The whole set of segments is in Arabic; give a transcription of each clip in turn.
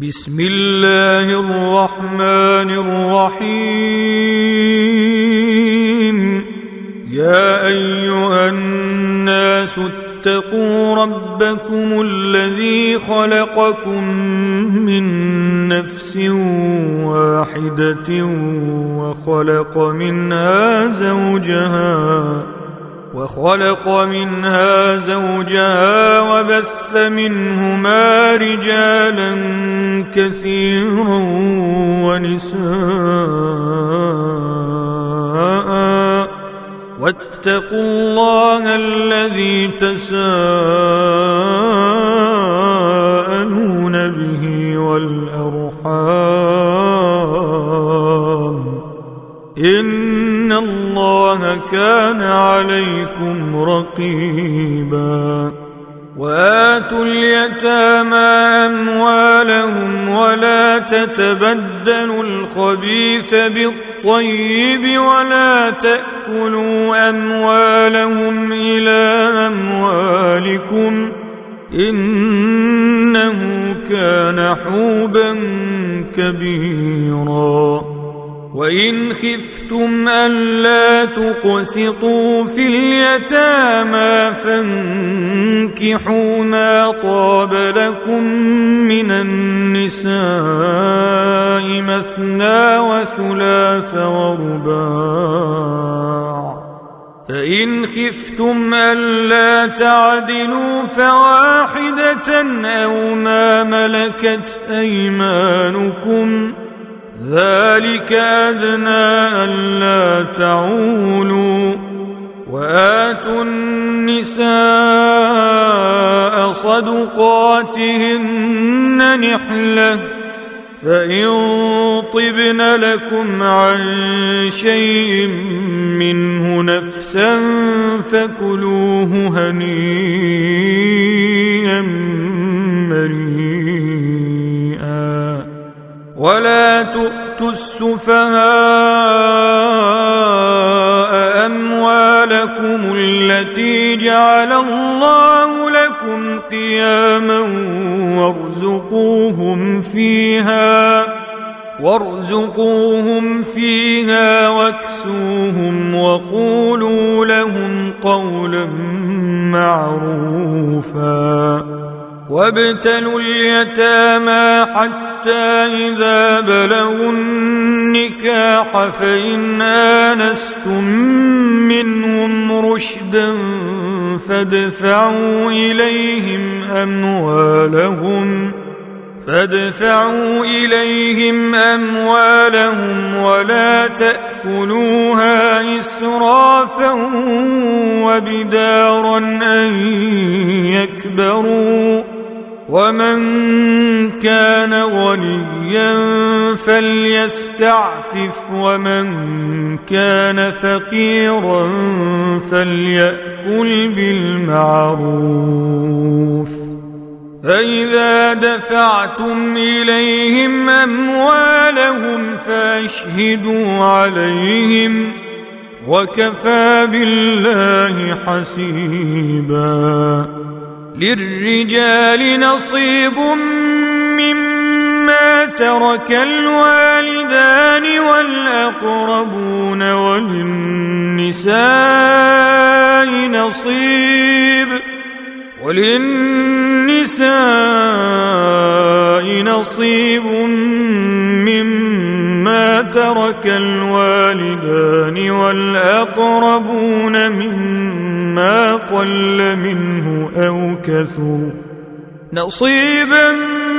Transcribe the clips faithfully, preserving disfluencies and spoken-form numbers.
بسم الله الرحمن الرحيم. يا أيها الناس اتقوا ربكم الذي خلقكم من نفس واحدة وخلق منها زوجها وخلق منها زوجها وبث منهما رجالا كثيرا ونساء واتقوا الله الذي تساءلون به والأرحام إن الله كان عليكم رقيبا. وآتوا اليتامى أموالهم ولا تتبدلوا الخبيث بالطيب ولا تأكلوا أموالهم إلى أموالكم إنه كان حوبا كبيرا. وإن خفتم ألا تقسطوا في اليتامى فانكحوا ما طاب لكم من النساء مثنى وثلاث ورباع، فإن خفتم ألا تعدلوا فواحدة أو ما ملكت أيمانكم ذلك أدنى ألا تعولوا. وآتوا النساء صدقاتهن نحلة فإن طبن لكم عن شيء منه نفسا فكلوه هنيئا مريئا. ولا تؤتوا السفهاء أموالكم التي جعل الله لكم قياما وارزقوهم فيها وارزقوهم فيها واكسوهم وقولوا لهم قولا معروفا. وابتلوا اليتامى حتى إذا بلغوا النكاح فإن آنستم منهم رشدا فادفعوا إليهم أموالهم فادفعوا إليهم أموالهم ولا تأكلوها إسرافا وبدارا أن يكبروا. ومن كان غنيا فليستعفف ومن كان فقيرا فليأكل بالمعروف. فإذا دفعتم إليهم أموالهم فأشهدوا عليهم وكفى بالله حسيبا. للرجال نصيب مما ترك الوالدان والأقربون وللنساء نصيب وللنساء نصيب مما ترك الوالدان والأقربون مما قل منه أو كثر نصيبا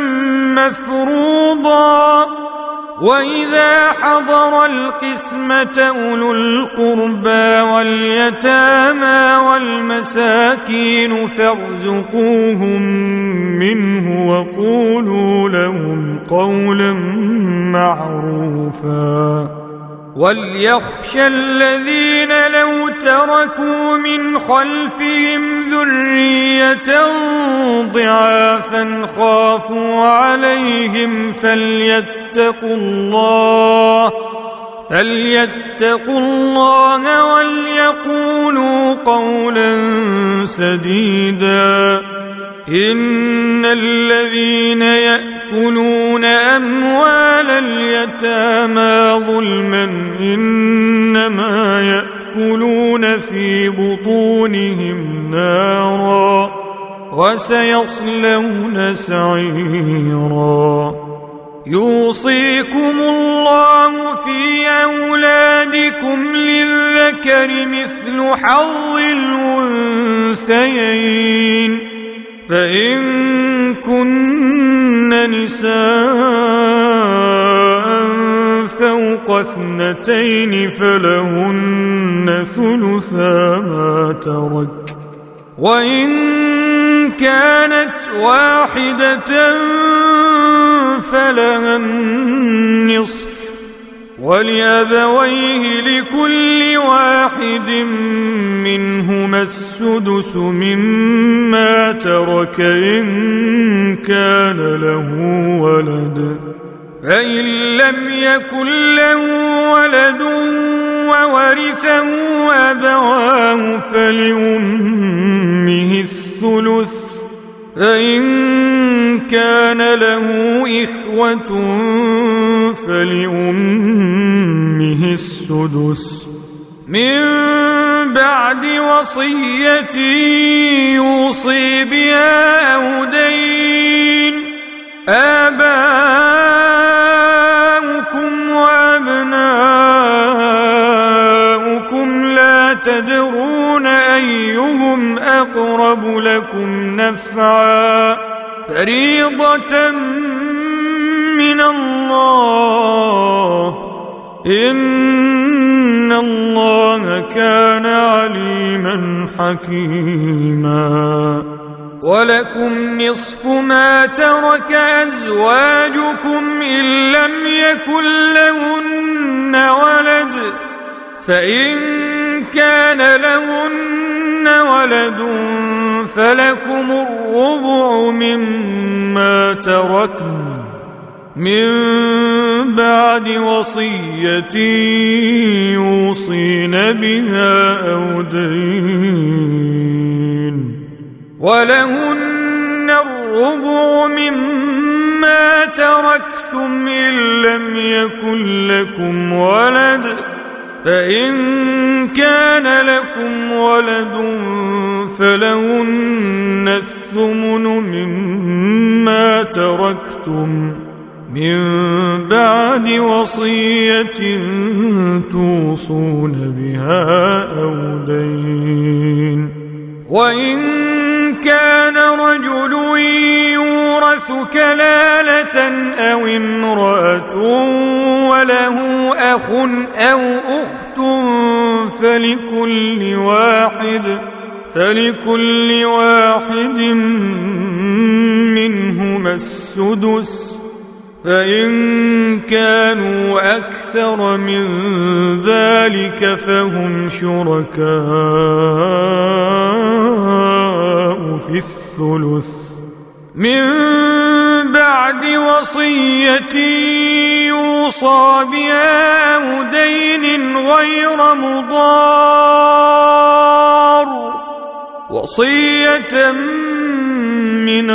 مفروضا. وإذا حضر القسمة أولو القربى واليتامى والمساكين فارزقوهم منه وقولوا لهم قولا معروفا. وليخشى الذين لو تركوا من خلفهم ذرية ضعافا خافوا عليهم فليتقوا الله فليتقوا الله وليقولوا قولا سديدا. إن الذين يأكلون أموال اليتامى ظلما إنما يأكلون في بطونهم نارا وسيصلون سعيرا يوصيكم الله في أولادكم للذكر مثل حظ الأنثيين فإن كن نساء فوق اثنتين فلهن ثلثا ما ترك وإن كانت واحدة فلها النصف ولأبويه لكل واحد منهما السدس مما ترك إن كان له ولد فإن لم يكن له ولد وورثه أبواه فلأمه الثلث فإن كان له إخوة فلأمه السدس من بعد وصية يوصي بها أو دين آباؤكم وأبناؤكم لا تدرون أيهم أقرب لكم نفعا فريضة من الله إن الله كان عليما حكيما ولكم نصف ما ترك أزواجكم إن لم يكن لهن ولد فإن كان لهن ولد فلكم الربع مما تركن من بعد وصية يوصين بها أو دين ولهن الربع مما تركتم إن لم يكن لكم ولد فإن كان لكم ولد فلهن الثمن مما تركتم من بعد وصية توصون بها أو دين وإن كان رجل يورث كلالة أو امرأة وله أخ أو أخت فلكل واحد فلكل واحد منهما السدس فإن كانوا أكثر من ذلك فهم شركاء في الثلث من بعد وصية يوصى بها أو دين غير مضار وصية من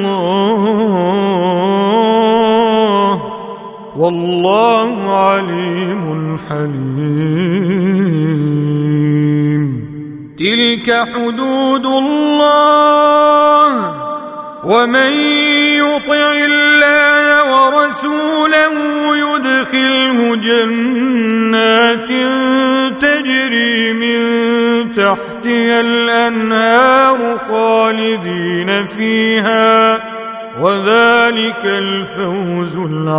الله والله عليم حليم تلك حدود الله ومن يطع الله ورسوله يدخله جنات تجري من تحتها الأنهار خالدين فيها وذلك الفوز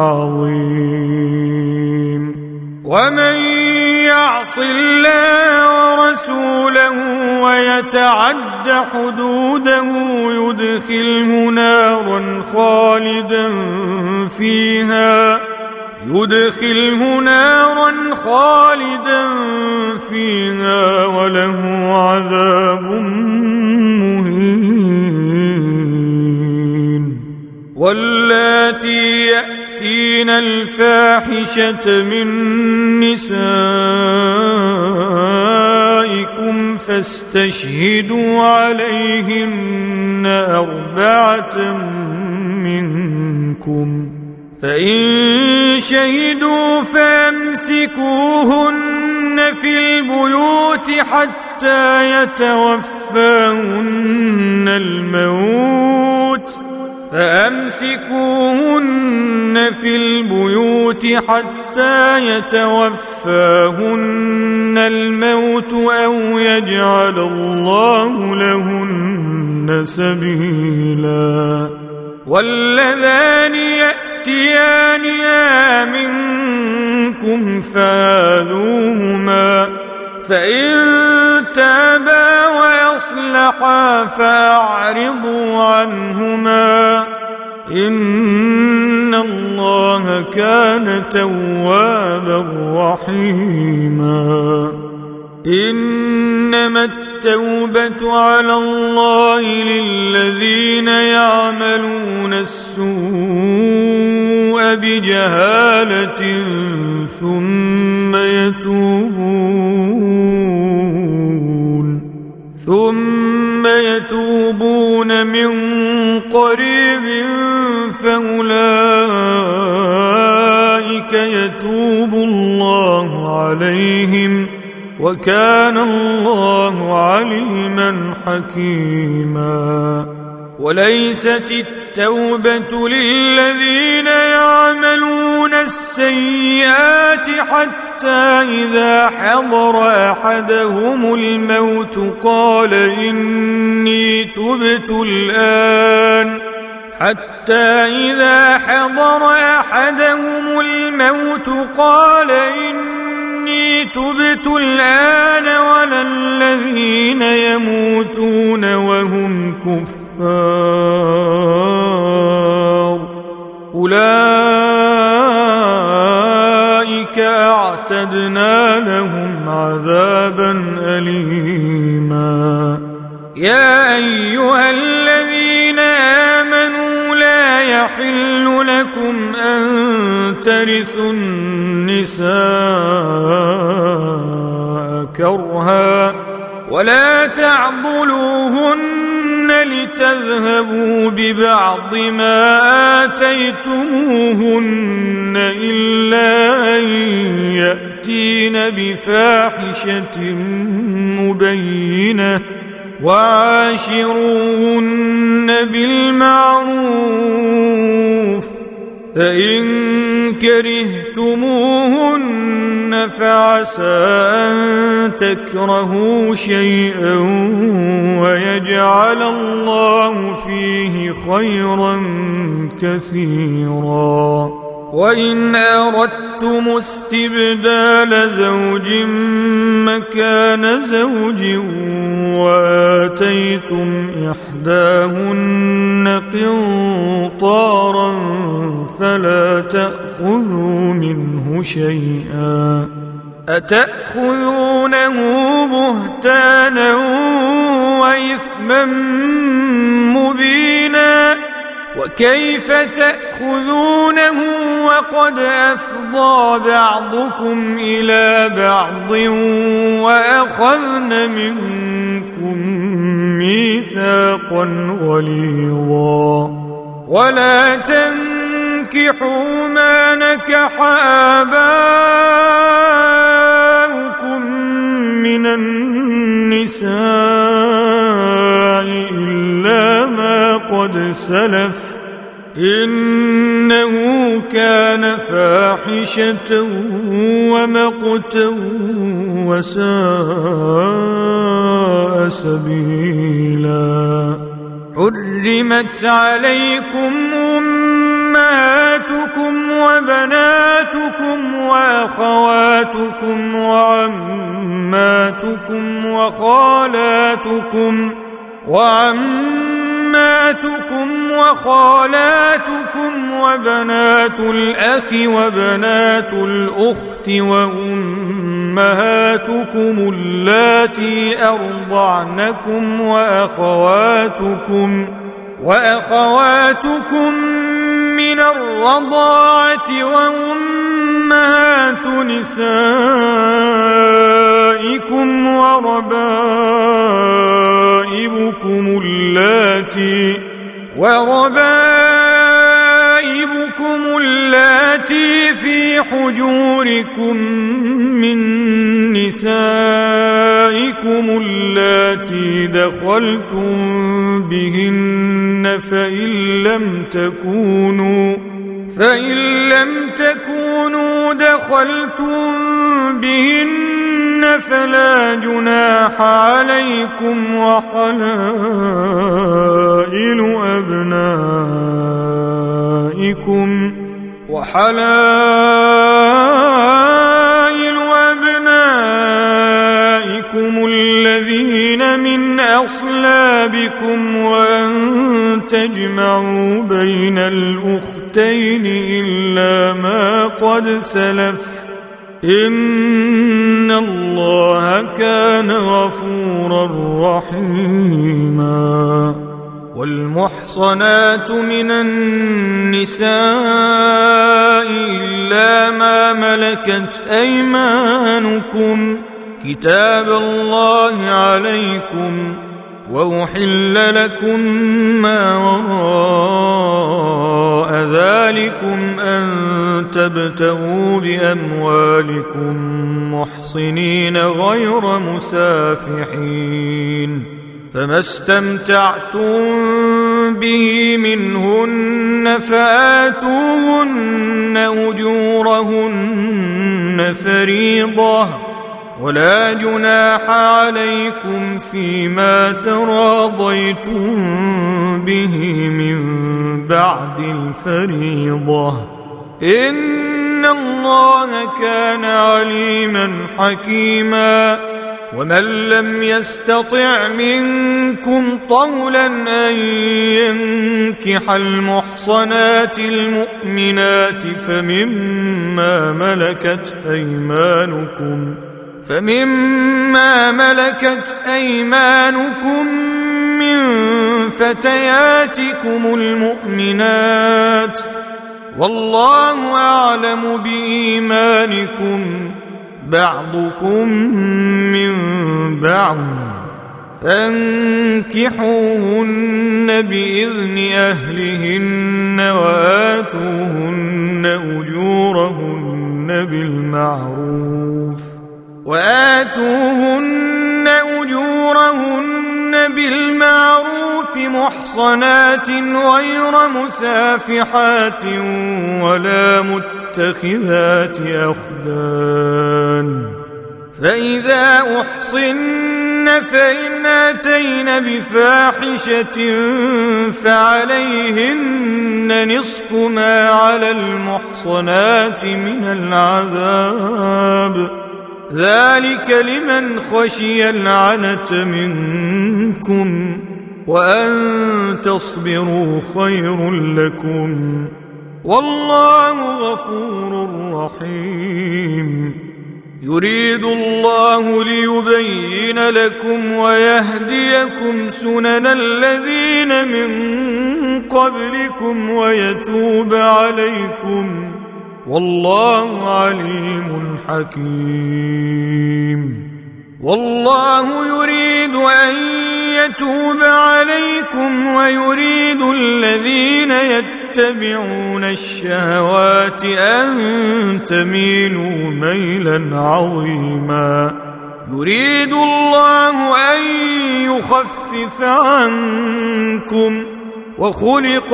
العظيم ومن يعص الله ورسوله ويتعد حدوده يدخله نارا خالدا فيها يدخله نارا خالدا فيها وله عذاب مهين واللاتي يأتين الفاحشة من نسائكم فاستشهدوا عليهن أربعة منكم فإن شهدوا فامسكوهن في البيوت حتى يتوفاهن الموت فأمسكوهن في البيوت حتى يتوفاهن الموت أو يجعل الله لهن سبيلا. واللذان يأتيانها منكم فآذوهما فإن تابا وأصلحا فأعرضوا عنهما إن الله كان توابا رحيما. إنما التوبة على الله للذين يعملون السوء بجهالة ثم يتوبون ثم يتوبون من قريب فأولئك يتوب الله عليهم وكان الله عليما حكيما. وليست التوبة للذين يعملون السيئات حتى إذا حضر أحدهم الموت قال إني تبت الآن حتى إذا حضر أحدهم الموت قال إني تبت الآن ولا الذين يموتون وهم كفار أولئك أعتدنا لهم عذابا أليما. يا أيها الذين آمنوا لا يحل لكم أن ترثوا النساء كرها ولا تعضلوهن لتذهبوا ببعض ما آتيتموهن إلا أن يأتين بفاحشة مبينة وعاشروهن بالمعروف فإن كرهتموهن فعسى أن تكرهوا شيئا ويجعل الله فيه خيرا كثيرا. وإن أردتم استبدال زوج مكان زوج وآتيتم إحداهن قنطارا فلا تأخذوا منه شيئا أتأخذونه بهتانا وإثما مبينا وكيف تأخذونه وقد أفضى بعضكم إلى بعض وأخذن منكم ميثاقا غليظا. ولا تنكحوا ما نكح آباؤكم من النساء إلا ما قد سلف إنه كان فاحشة ومقتا وساء سبيلا. حرمت عليكم أمهاتكم وبناتكم وأخواتكم وعماتكم وخالاتكم وعماتكم وخالاتكم وبنات الأخ وبنات الأخت وأمهاتكم اللاتي أرضعنكم وأخواتكم وأخواتكم من الرضاعة وأمهات نسائكم وربائبكم اللاتي وربائبكم اللاتي اللاتي في حجوركم من نسائكم اللاتي دخلتم بهن فإن لم تكونوا فإن لم تكونوا دخلتم بهن فلا جناح عليكم وحلائل أبنائكم وحلائل أبنائكم الذين من أصلابكم وأن تجمعوا بين الأختين إلا ما قد سلف إن الله كان غفورا رحيما. والمحصنات من النساء إلا ما ملكت أيمانكم كتاب الله عليكم وأحل لكم ما وراء ذلكم أن تبتغوا بأموالكم محصنين غير مسافحين فما استمتعتم به منهن فآتوهن أجورهن فريضة ولا جناح عليكم فيما تراضيتم به من بعد الفريضة إن الله كان عليما حكيما. ومن لم يستطع منكم طولا أن ينكح المحصنات المؤمنات فمما ملكت أيمانكم فمما ملكت أيمانكم من فتياتكم المؤمنات والله أعلم بإيمانكم بعضكم من بعض فانكحوهن بإذن أهلهن وآتوهن أجورهن بالمعروف وآتوهن أجورهن بالمعروف محصنات غير مسافحات ولا متخذات أخدان فإذا أحصن فإن أتين بفاحشة فعليهن نصف ما على المحصنات من العذاب ذلك لمن خشي العنت منكم وأن تصبروا خير لكم والله غفور رحيم. يريد الله ليبين لكم ويهديكم سنن الذين من قبلكم ويتوب عليكم والله عليم حكيم. والله يريد أن يتوب عليكم ويريد الذين يتبعون الشهوات أن تميلوا ميلا عظيما. يريد الله أن يخفف عنكم وخلق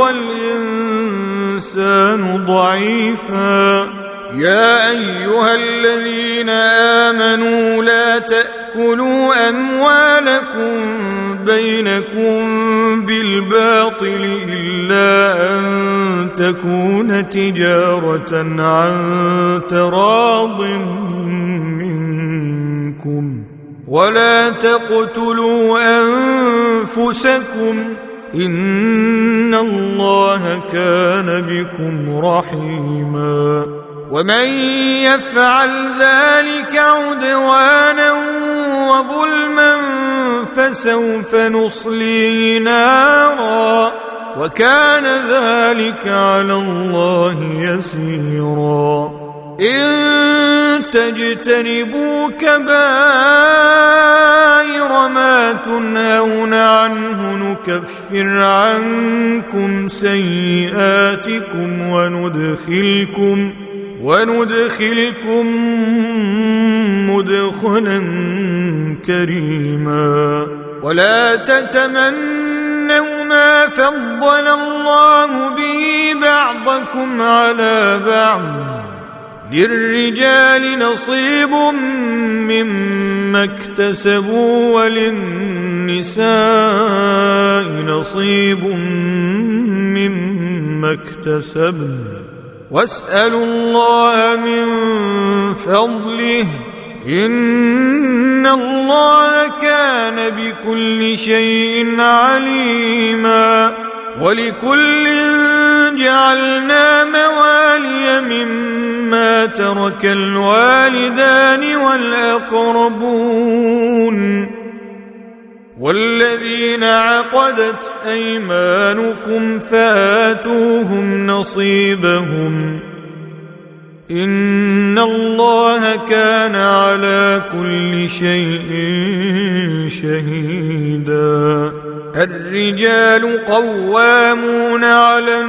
الإنسان ضعيفا. يا أيها الذين آمنوا لا تأكلوا أموالكم بينكم بالباطل إلا أن تكون تجارة عن تراض منكم ولا تقتلوا أنفسكم إن الله كان بكم رحيما. ومن يفعل ذلك عدوانا وظلما فسوف نصليه نارا وكان ذلك على الله يسيرا. إن تجتنبوا كبائر ما تنهون عنه نكفر عنكم سيئاتكم وندخلكم وندخلكم مدخلا كريما. ولا تتمنوا ما فضل الله به بعضكم على بعض، للرجال نصيب مما اكتسبوا وللنساء نصيب مما اكتسبن، واسألوا الله من فضله إن الله كان بكل شيء عليما. ولكل جعلنا موالي مما ترك الوالدان والأقربون والذين عقدت أيمانكم فآتوهم نصيبهم إن الله كان على كل شيء شهيدا. الرجال قوامون على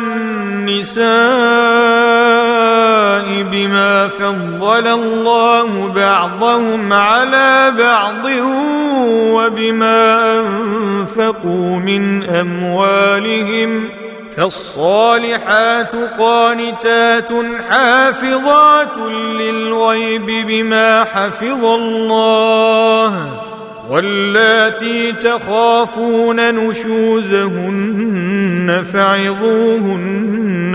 النساء بما فضل الله بعضهم على بعض وبما أنفقوا من أموالهم، فالصالحات قانتات حافظات للغيب بما حفظ الله، واللاتي تخافون نشوزهن فعظوهن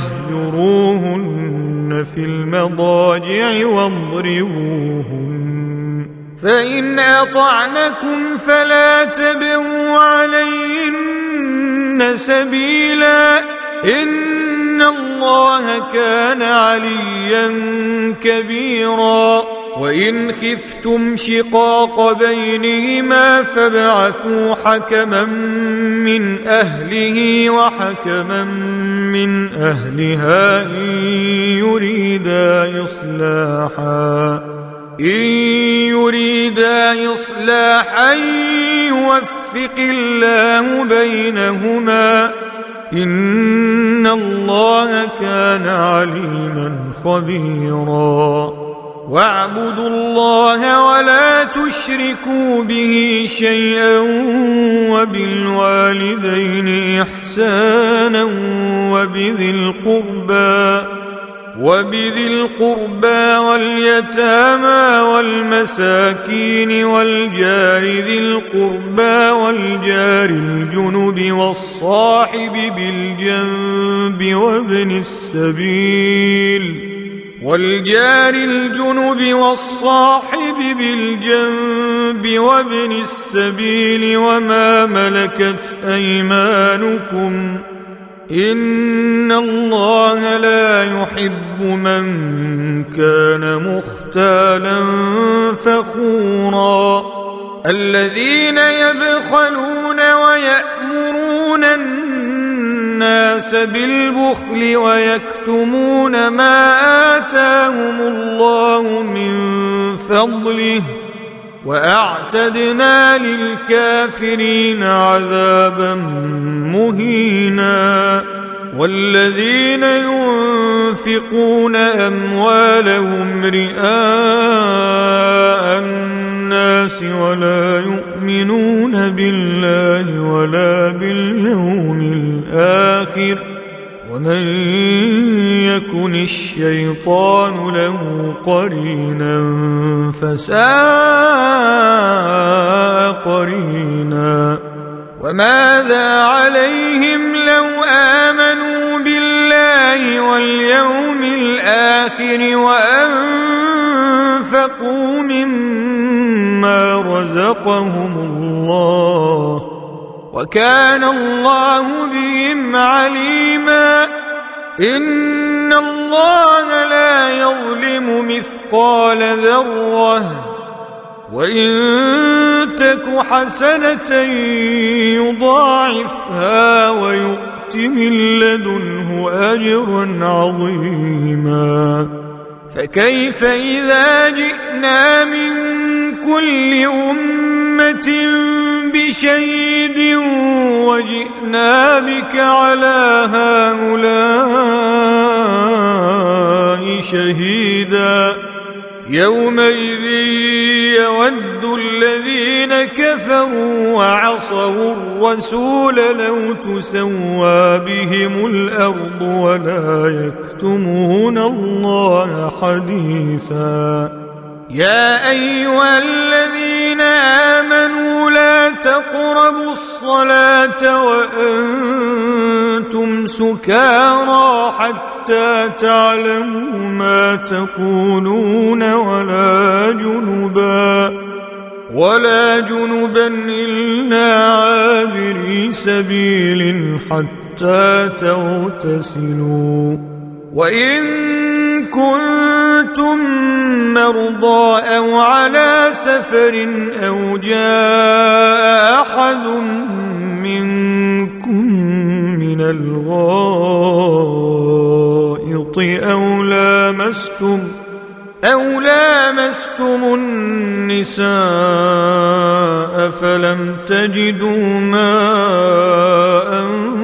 واهجروهن في المضاجع واضربوهن، فإن أطعنكم فلا تبغوا عليهن سبيلا إن الله كان عليا كبيرا. وإن خفتم شقاق بينهما فابعثوا حكما من أهله وحكما من أهلها إن يريدا إصلاحا إن يريدا إصلاحا يوفق الله بينهما إن الله كان عليما خبيرا. واعبدوا الله ولا تشركوا به شيئا وبالوالدين إحسانا وبذي القربى وبذي القربى واليتامى والمساكين والجار ذي القربى والجار الجنب والصاحب بالجنب وابن السبيل والجار الجنب والصاحب بالجنب وابن السبيل وما ملكت أيمانكم إن الله لا يحب من كان مختالا فخورا. الذين يبخلون ويأمرون الناس بالبخل ويكتمون ما آتاهم الله من فضله وأعتدنا للكافرين عذابا مهينا. والذين ينفقون أموالهم رئاء الناس ولا يؤمنون بالله ولا باليوم الآخر ومن يكن الشيطان له قرينا فساء قرينا. وماذا عليهم لو آمنوا بالله واليوم الآخر وأنفقوا مما رزقهم الله وكان الله بهم عليما. إن الله لا يظلم مثقال ذرة وإن تك حسنة يضاعفها ويؤت من لدنه أجرا عظيما. فكيف إذا جئنا من كل أمة بشهيد وجئنا بك على هؤلاء شهيدا يومئذ يود الذين كفروا وعصوا الرسول لو تسوى بهم الأرض ولا يكتمون الله حديثا يا أيها الذين آمنوا لا تقربوا الصلاة وأنتم سكارى حتى تعلموا ما تقولون ولا جنبا ولا جنبا إلا عابري سبيل حتى تغتسلوا وإن كنتم مرضى أو على سفر أو جاء أحد منكم من الغائط أو لامستم أو لامستم النساء فلم تجدوا ماء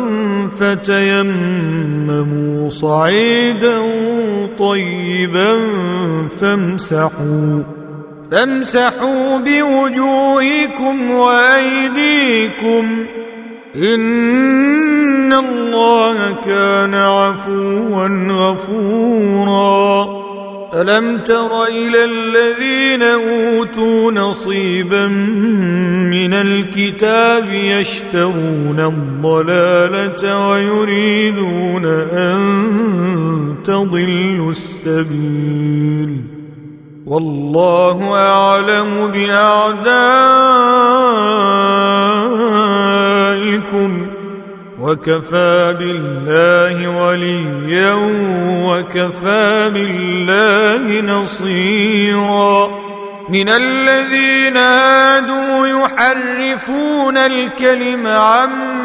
فتيمموا صعيدا طيبا فامسحوا فامسحوا بوجوهكم وأيديكم إن الله كان عفوا غفورا ألم تر إلى الذين أوتوا نصيبا من الكتاب يشترون الضلالة ويريدون أن تضلوا السبيل والله أعلم بأعدائكم وكفى بالله وليا وكفى بالله نصيرا من الذين هادوا يحرفون الكلم عن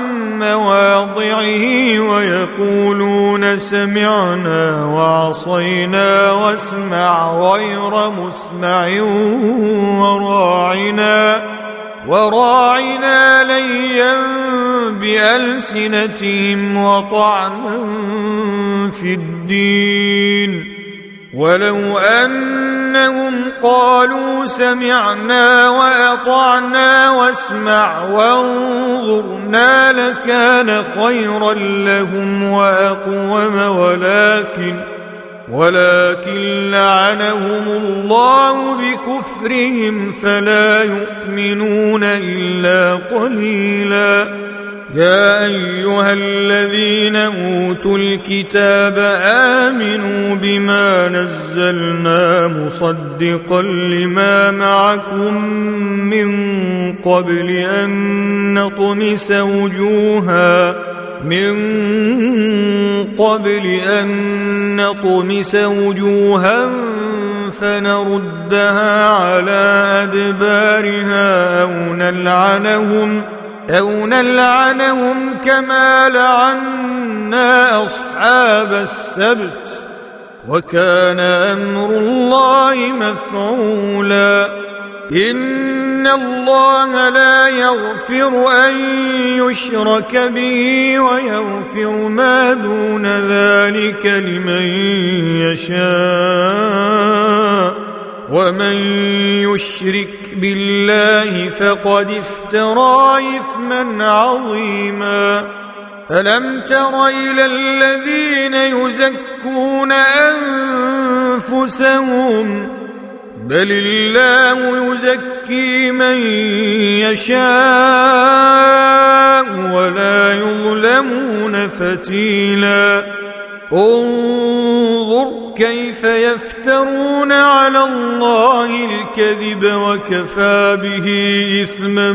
مواضعه ويقولون سمعنا وعصينا واسمع غير مسمع وراعنا وراعنا ليا بألسنتهم وطعنا في الدين ولو أنهم قالوا سمعنا وأطعنا واسمع وانظرنا لكان خيرا لهم وأقوم ولكن ولكن لعنهم الله بكفرهم فلا يؤمنون إلا قليلا يا أيها الذين أوتوا الكتاب آمنوا بما نزلنا مصدقا لما معكم من قبل أن نطمس وجوها من قبل أن نطمس وجوها فنردها على أدبارها أو نلعنهم أو نلعنهم كما لعنا أصحاب السبت وكان أمر الله مفعولا إن الله لا يغفر أن يشرك به ويغفر ما دون ذلك لمن يشاء ومن يشرك بالله فقد افترى إثما عظيما ألم تر إلى الذين يزكون أنفسهم بل الله يزكي من يشاء ولا يظلمون فتيلا انظر كيف يفترون على الله الكذب وكفى به إثما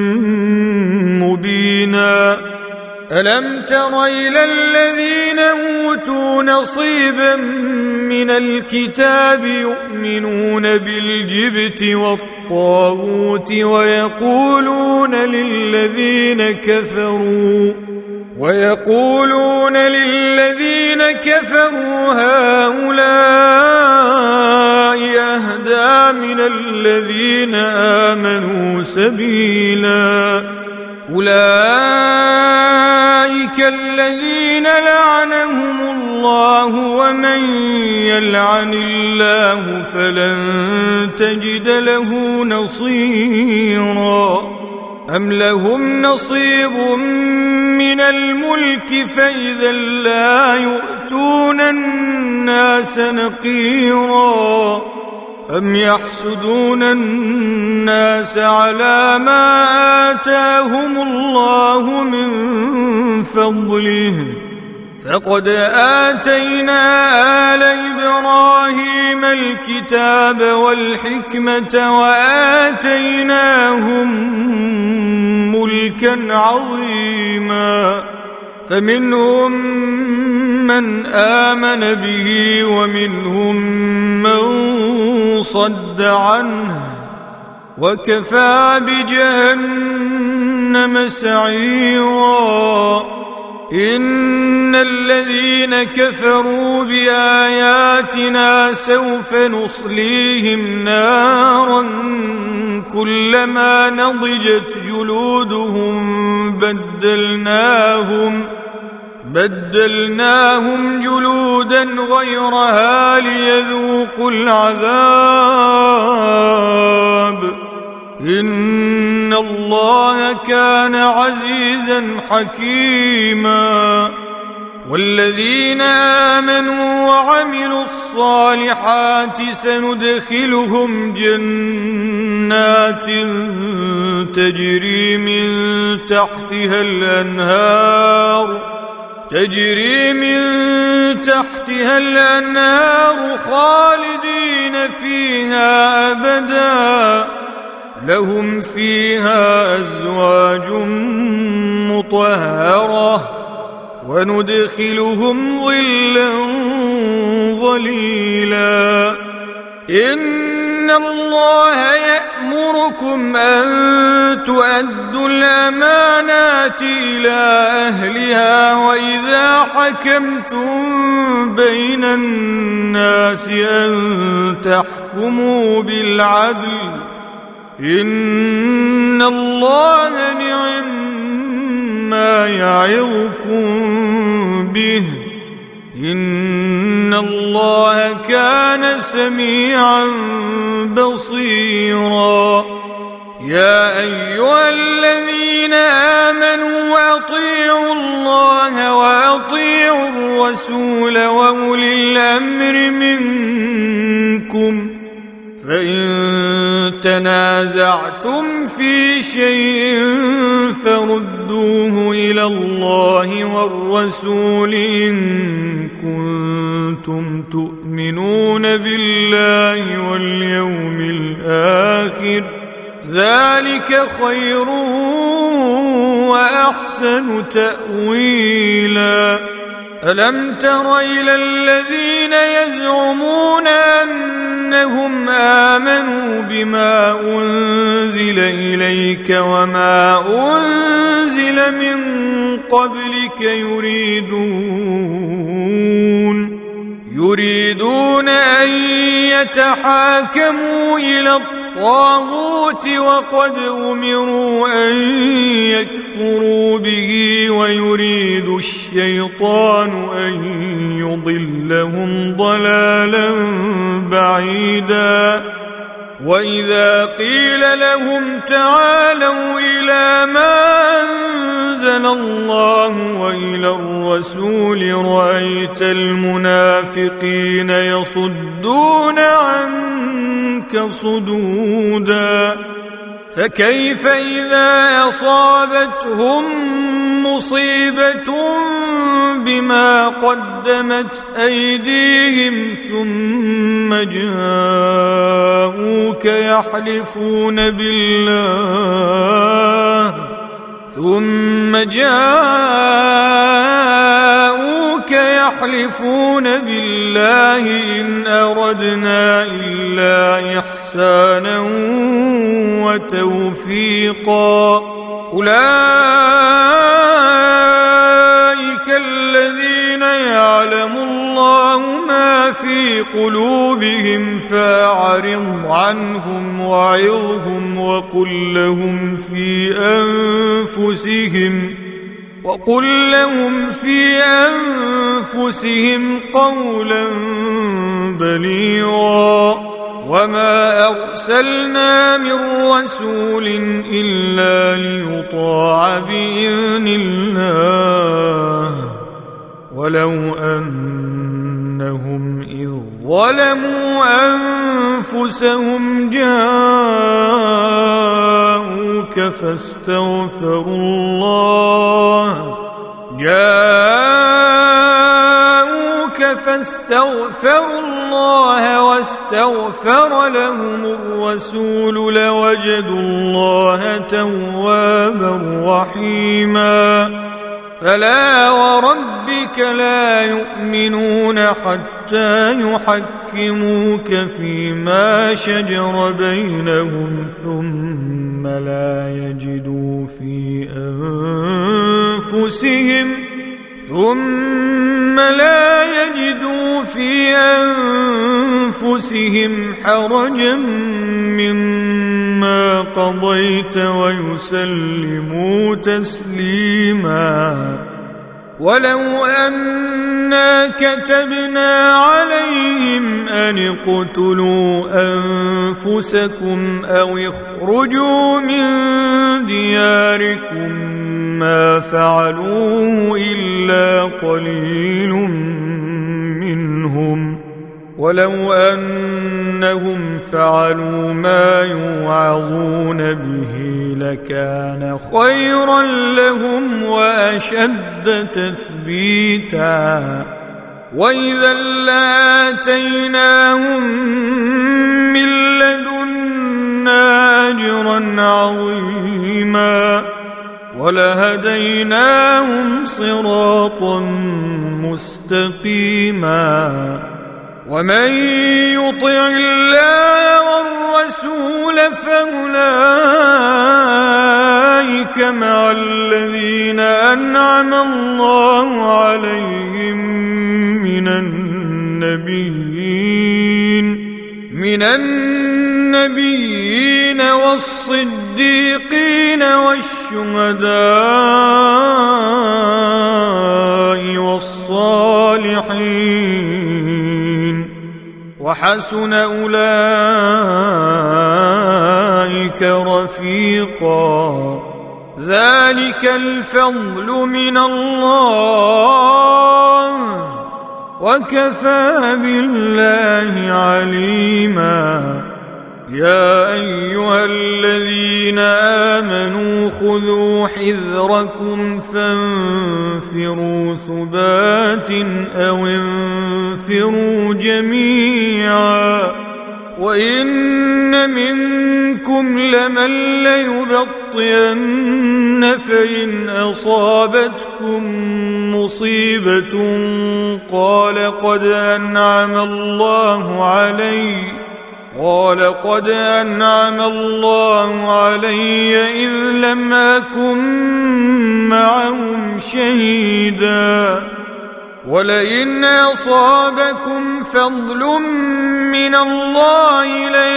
مبينا ألم تر إلى الذين أوتوا نصيبا من الكتاب يؤمنون بالجبت والطاغوت ويقولون للذين كفروا ويقولون للذين كفروا هؤلاء أهدى من الذين آمنوا سبيلا أولئك الذين لعنهم الله ومن يلعن الله فلن تجد له نصيرا أم لهم نصيب من الملك فإذا لا يؤتون الناس نقيرا أم يحسدون الناس على ما آتاهم الله من فضله فقد آتينا آل إبراهيم الكتاب والحكمة وآتيناهم ملكا عظيما فمنهم من آمن به ومنهم من صد عنه وكفى بجهنم سعيرا إن الذين كفروا بآياتنا سوف نصليهم نارا كلما نضجت جلودهم بدلناهم بدلناهم جلودا غيرها ليذوقوا العذاب إن الله كان عزيزا حكيما والذين آمنوا وعملوا الصالحات سندخلهم جنات تجري من تحتها الأنهار تجري من تحتها الأنهار خالدين فيها أبدا لهم فيها أزواج مطهرة وندخلهم ظلا ظليلا إن الله يأمركم أن تؤدوا الأمانات إلى أهلها وإذا حكمتم بين الناس أن تحكموا بالعدل إن الله نعم ما يعظكم به إن الله كان سميعا بصيرا يا أيها الذين آمنوا أطيعوا الله وأطيعوا الرسول وأولي الأمر منكم فإن تنازعتم في شيء فردوه إلى الله والرسول إن كنتم تؤمنون بالله واليوم الآخر ذلك خير وأحسن تأويلا ألم تر إلى الذين يزعمون أنهم آمنوا بما أنزل إليك وما أنزل من قبلك يريدون يريدون أن يتحاكموا إلى الطاغوت وقد أمروا أن يكفروا به ويريد الشيطان أن يضلهم ضلالا بعيدا وإذا قيل لهم تعالوا إلى ما أنزل الله وإلى الرسول رأيت المنافقين يصدون عنك صدودا فكيف إذا أصابتهم مصيبة بما قدمت أيديهم ثم جاءوك يحلفون بالله ثم جاءوك يحلفون بالله إن أردنا إلا إحسانا وتوفيقا أولئك الذين يعلم الله ما في قلوبهم فأعرض عنهم وعظهم وقل لهم في أنفسهم وقل لهم في أنفسهم قولا بليغا وما أرسلنا من رسول إلا ليطاع بإذن الله ولو أنهم إذ ظلموا أنفسهم جاءوك فاستغفروا الله جاءوك فاستغفروا الله واستغفر لهم الرسول لوجدوا الله توابا رحيما فلا وربك لا يؤمنون حتى يحكموك فيما شجر بينهم ثم لا يجدوا في أنفسهم ثم لا يجدوا في أنفسهم حرجا مما قضيت ويسلموا تسليما ولو أنا كتبنا عليهم أن اقتلوا أنفسكم أو اخرجوا من دياركم ما فعلوه إلا قليل منهم ولو أنهم فعلوا ما يوعظون به لكان خيرا لهم وأشد تثبيتا وإذا لآتيناهم من لدنا أجرا عظيما ولهديناهم صراطا مستقيما ومن يطع الله والرسول فأولئك مع الذين أنعم الله عليهم من النبيين من النبيين والصديقين والشهداء والصالحين وحسن أولئك رفيقا ذلك الفضل من الله وكفى بالله عليما يا أيها الذين آمنوا خذوا حذركم فانفروا ثبات أو انفروا جميعا وإن منكم لمن ليبطئن فإن أصابتكم مصيبة قال قد أنعم الله علي قال قد أنعم الله علي إذ لم أكن معهم شهيدا ولئن أصابكم فضل من الله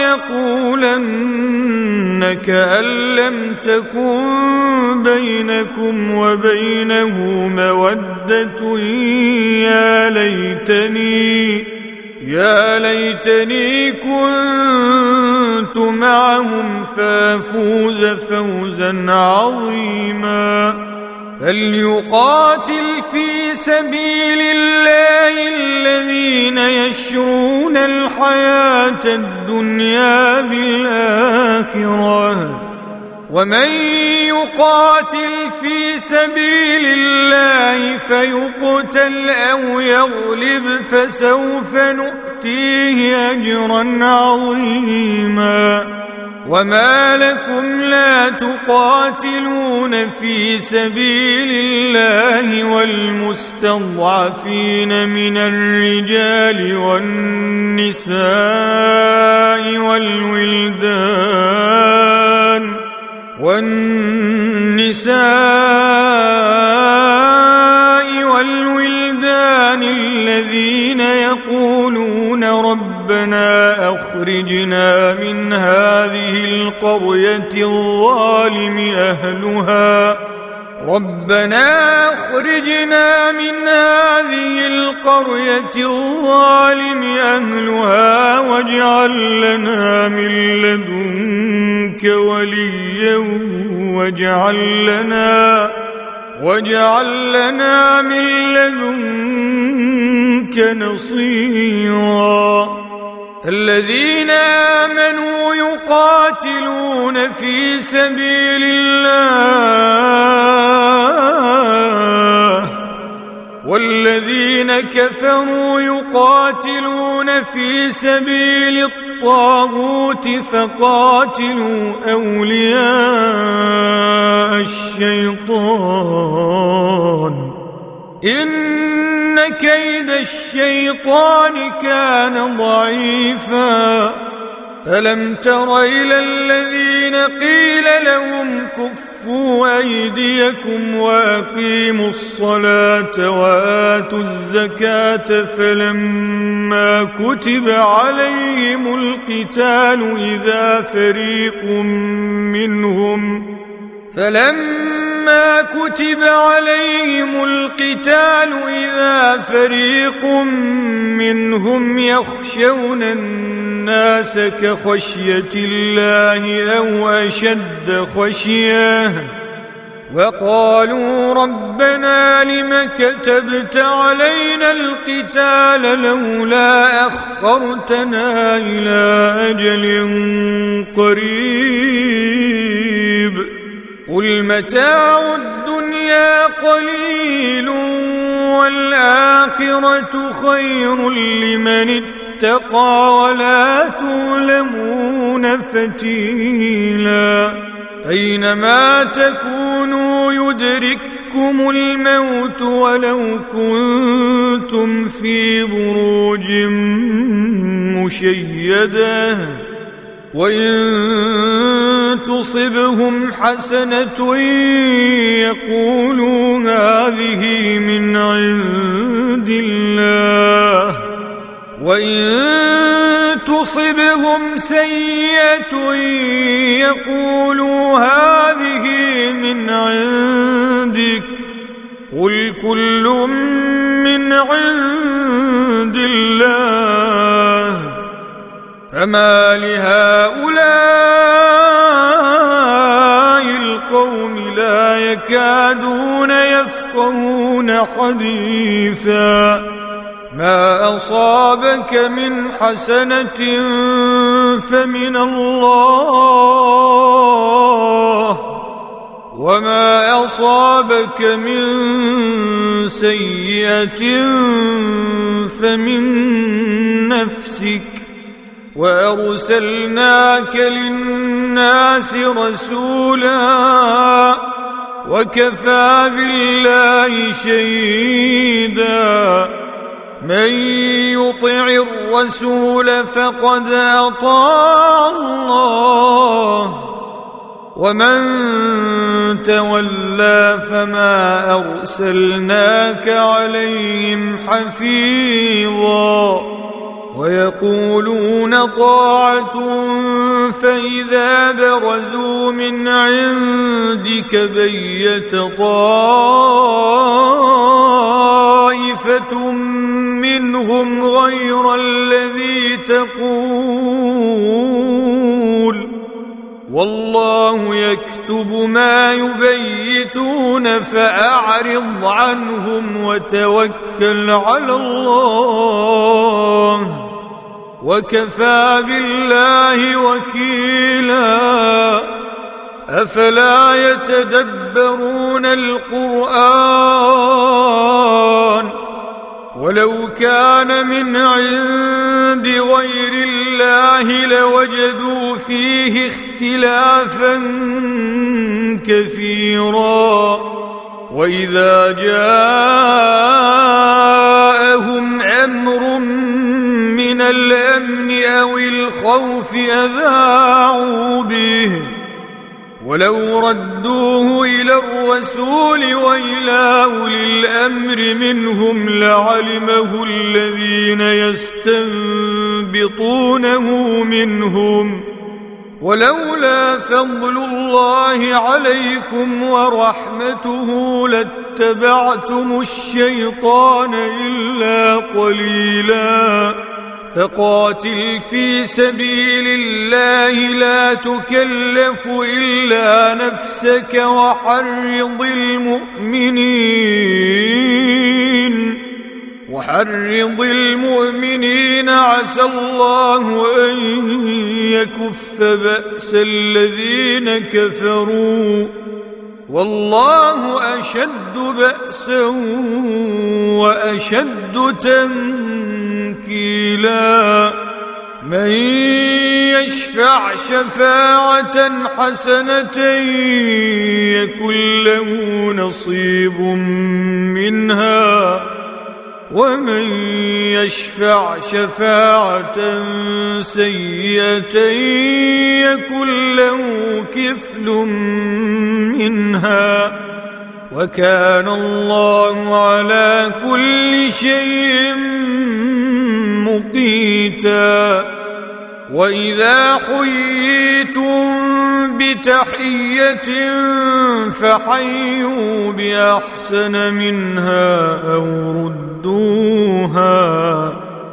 ليقولن كأن لم تكن بينكم وبينه مودة يا ليتني يا ليتني كنت معهم فافوز فوزا عظيما فليقاتل في سبيل الله الذين يشرون الحياة الدنيا بالآخرة ومن يقاتل في سبيل الله فيقتل أو يغلب فسوف نؤتيه أجرا عظيما وما لكم لا تقاتلون في سبيل الله والمستضعفين من الرجال والنساء والولدان والنساء والولدان الذين يقولون ربنا أخرجنا من هذه القرية الظالم أهلها ربنا أخرجنا من هذه القرية الظالم أهلها واجعل لنا من لدنك وليا واجعل لنا واجعل لنا من لدنك نصيرا الذين آمنوا يقاتلون في سبيل الله والذين كفروا يقاتلون في سبيل الطاغوت فقاتلوا أولياء الشيطان إن كيد الشيطان كان ضعيفا ألم تر إلى الذين قيل لهم كفوا أيديكم وأقيموا الصلاة وآتوا الزكاة فلما كتب عليهم القتال إذا فريق منهم فلما كتب عليهم القتال إذا فريق منهم يخشون الناس كخشية الله أو أشد خشية وقالوا ربنا لم كتبت علينا القتال لولا أخرتنا إلى أجل قريب قل متاع الدنيا قليل والآخرة خير لمن اتقى ولا تظلمون فتيلا أينما تكونوا يدرككم الموت ولو كنتم في بروج مشيدة وإن تصبهم حسنة يقولوا هذه من عند الله وإن تصبهم سيئة يقولوا هذه من عندك قل كل من عند الله فما لهؤلاء القوم لا يكادون يفقهون حديثا ما أصابك من حسنة فمن الله وما أصابك من سيئة فمن نفسك وأرسلناك للناس رسولا وكفى بالله شهيدا من يطع الرسول فقد أطاع الله ومن تولى فما أرسلناك عليهم حفيظا ويقولون طاعة فإذا برزوا من عندك بيت طائفة منهم غير الذي تقول والله يكتب ما يبيتون فأعرض عنهم وتوكل على الله وكفى بالله وكيلا أفلا يتدبرون القرآن ولو كان من عند غير الله لوجدوا فيه اختلافا كثيرا وإذا جاءهم أمر من الأمن أو الخوف أذاعوا به ولو ردوه إلى الرسول وإلى أولي الأمر منهم لعلمه الذين يستنبطونه منهم ولولا فضل الله عليكم ورحمته لاتبعتم الشيطان إلا قليلا فقاتل في سبيل الله لا تكلف إلا نفسك وحرض المؤمنين وحرض المؤمنين عسى الله أن يكف بأس الذين كفروا والله أشد بأسا وأشد تنكيلا من يشفع شفاعة حسنة يكن له نصيب منها ومن يشفع شفاعة سيئة يكن له كفل منها وكان الله على كل شيء مقيتا وإذا حييتم بتحية فحيوا بأحسن منها أو ردوها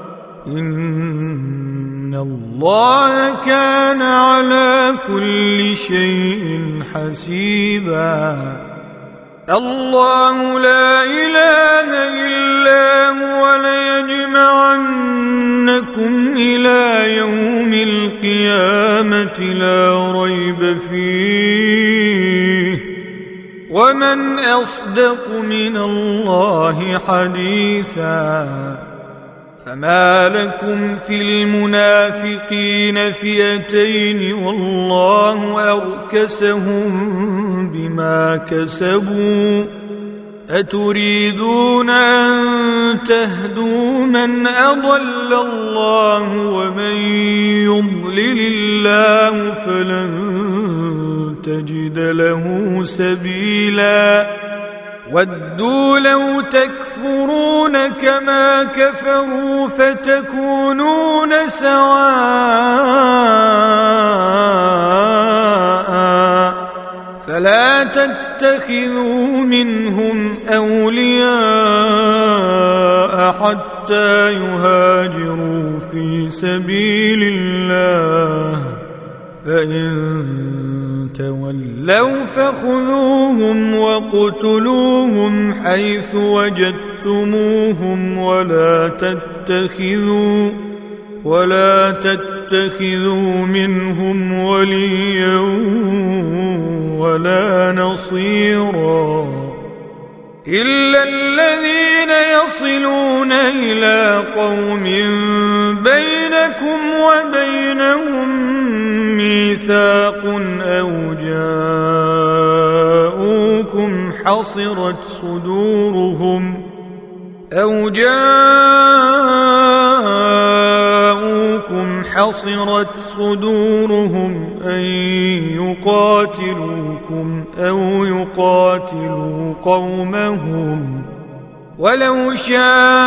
إن الله كان على كل شيء حسيبا الله لا إله إلا هو ليجمعنكم إلى يوم القيامة لا ريب فيه ومن أصدق من الله حديثا فما لكم في المنافقين فئتين والله أركسهم بما كسبوا أتريدون أن تهدوا من أضل الله ومن يضلل الله فلن تجد له سبيلا ودوا لو تكفرون كما كفروا فتكونون سواء فلا تتخذوا منهم أولياء حتى يهاجروا في سبيل الله فإن تولوا فخذوهم وقتلوهم حيث وجدتموهم ولا تتخذوا ولا تتخذوا منهم وليا ولا نصيرا إلا الذين يصلون إلى قوم بينكم وبينهم ميثاق أو جاءوكم حصرت صدورهم أو جاءوكم حصرت صدورهم أن يقاتلوكم أو يقاتلوا قومهم ولو شاء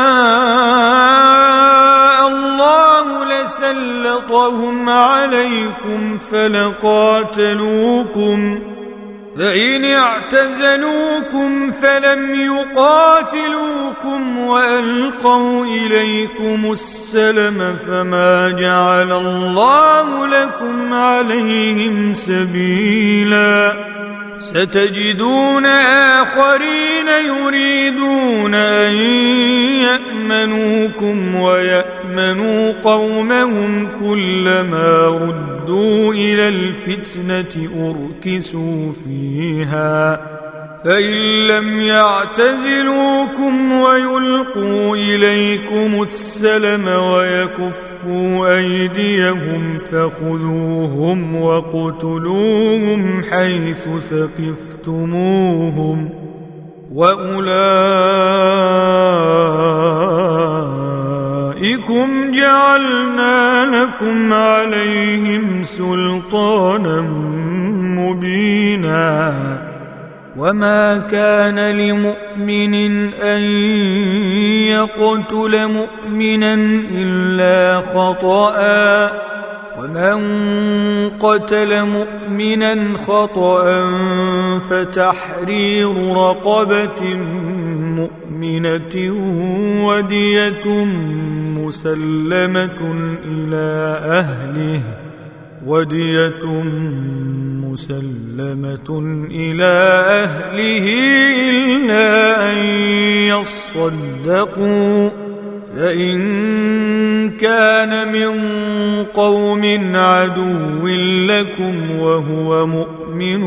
الله لسلطهم عليكم فلقاتلوكم فإن اعتزلوكم فلم يقاتلوكم وألقوا إليكم السلم فما جعل الله لكم عليهم سبيلا ستجدون آخرين يريدون أن يأمنوكم ويأمنوا قومهم كلما ردوا إلى الفتنة أركسوا فيها فإن لم يعتزلوكم ويلقوا إليكم السلم ويكفوا أيديهم فخذوهم وقتلوهم حيث ثقفتموهم وأولئك ورائكم جعلنا لكم عليهم سلطانا مبينا وما كان لمؤمن أن يقتل مؤمنا إلا خطأ ومن قتل مؤمنا خطأ فتحرير رقبة مؤمنة ودية مسلمة إلى أهله ودية مسلمة إلى أهله إلا أن يصدقوا فإن كان من قوم عدو لكم وهو مؤمن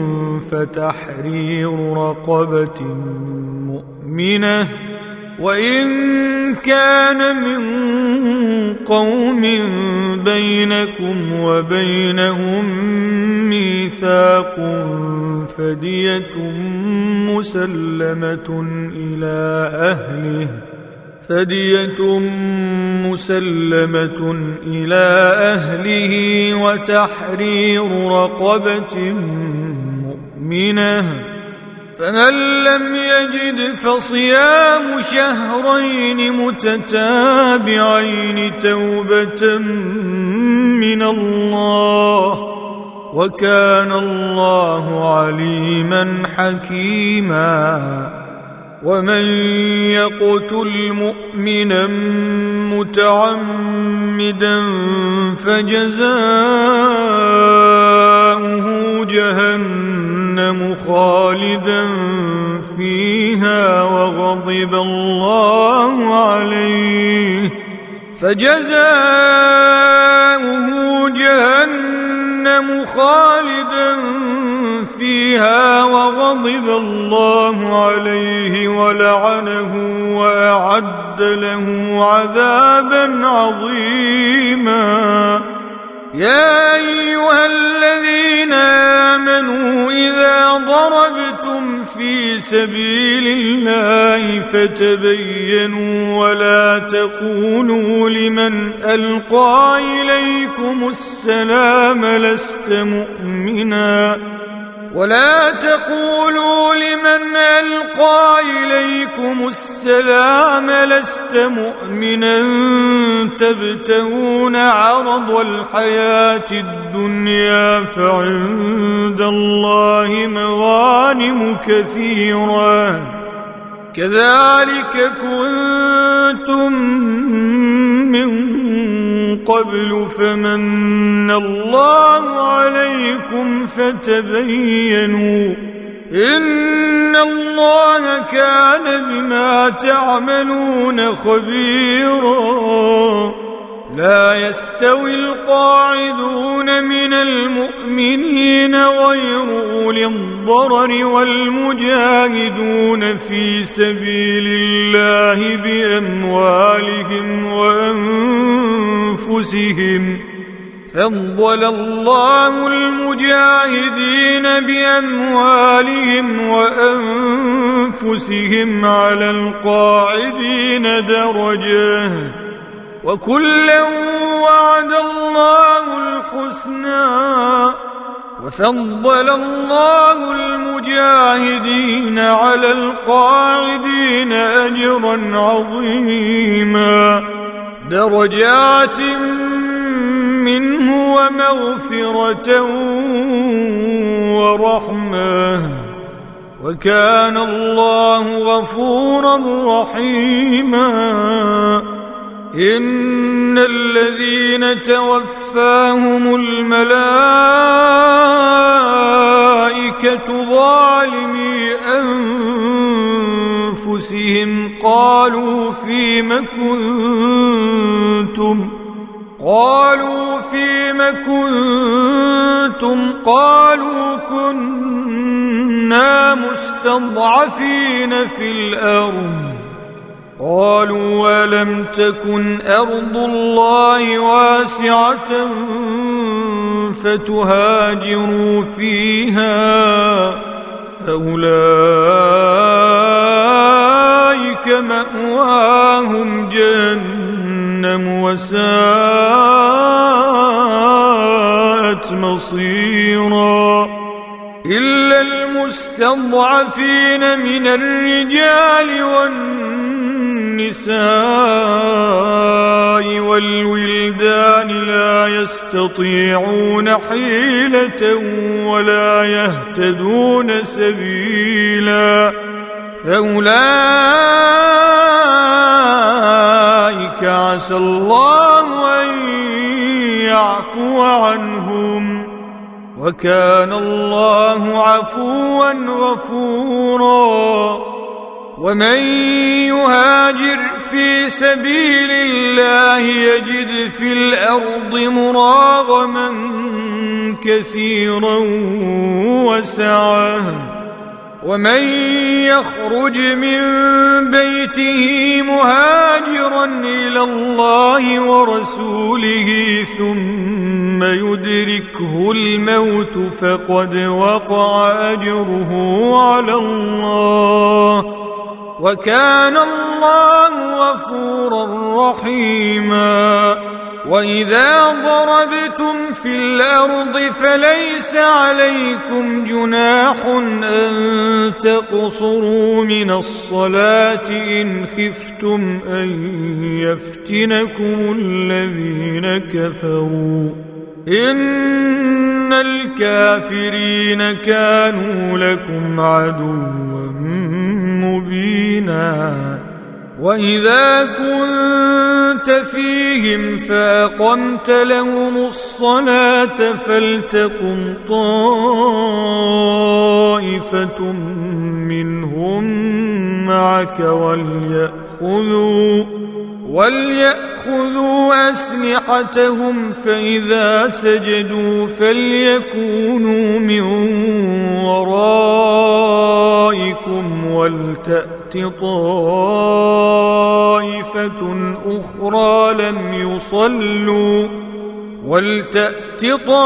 فتحرير رقبة مؤمنة وإن كان من قوم بينكم وبينهم ميثاق فدية مسلمة إلى أهله فدية مسلمة إلى أهله وتحرير رقبة مؤمنة فمن لم يجد فصيام شهرين متتابعين توبة من الله وكان الله عليما حكيما ومن يقتل مؤمنا متعمدا فجزاؤه جهنم خالدا فيها وغضب الله عليه فجزاؤه جهنم خالدا فيها وغضب الله عليه ولعنه وأعد له عذابا عظيما يا أيها الذين آمنوا إذا ضربتم في سبيل الله فتبينوا ولا تقولوا لمن ألقى إليكم السلام لست مؤمنا ولا تقولوا لمن ألقى إليكم السلام لست مؤمنا تبتغون عرض الحياة الدنيا فعند الله مغانم كثيرة كذلك كنتم من قبل فمن الله عليكم فتبينوا إن الله كان بما تعملون خبيرا لا يستوي القاعدون من المؤمنين غير أولي الضرر والمجاهدون في سبيل الله بأموالهم وأنفسهم فضل الله المجاهدين بأموالهم وأنفسهم على القاعدين درجة وكلا وعد الله الحسنى وفضل الله المجاهدين على القاعدين أجرا عظيما درجات منه ومغفرة ورحمة وكان الله غفورا رحيما إن الذين توفاهم الملائكة ظالمي أنفسهم قالوا فيم كنتم قالوا فيم كنتم قالوا كنا مستضعفين في الأرض قالوا ولم تكن أرض الله واسعة فتهاجروا فيها فأولئك مأواهم جهنم جهنم وساءت مصيرا إلا المستضعفين من الرجال والنساء والولدان لا يستطيعون حيلة ولا يهتدون سبيلا فأولئك عسى الله أن يعفو عنهم وكان الله عفوا غفورا ومن يهاجر في سبيل الله يجد في الأرض مراغما كثيرا وسعة ومن يخرج من بيته مهاجرا إلى الله ورسوله ثم يدركه الموت فقد وقع أجره على الله وكان الله غفورا رحيما وإذا ضربتم في الأرض فليس عليكم جناح أن تقصروا من الصلاة إن خفتم أن يفتنكم الذين كفروا إن الكافرين كانوا لكم عدوا مبينا وإذا كنت فيهم فأقمت لهم الصلاة فلتقم طائفة منهم معك وليأخذوا وليأخذوا أسلحتهم فإذا سجدوا فليكونوا من ورائكم ولتأت طائفة أخرى لم يصلوا ولتأت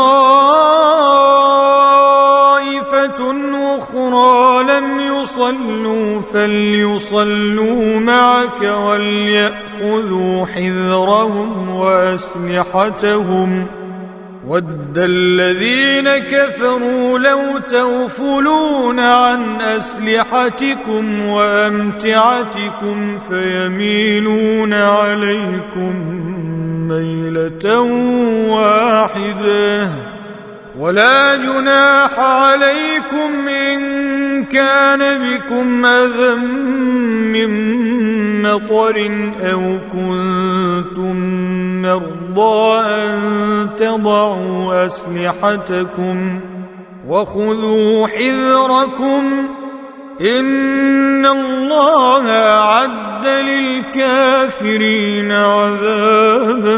طائفة أخرى لم يصلوا فليصلوا معك وليأخذوا حذرهم وأسلحتهم ود الذين كفروا لو تغفلون عن أسلحتكم وأمتعتكم فيميلون عليكم ميلة واحدة ولا جناح عليكم إن كان بكم أذى من مطر أو كنتم مرضى أن تضعوا أسلحتكم وخذوا حذركم إن الله أعد للكافرين عذابا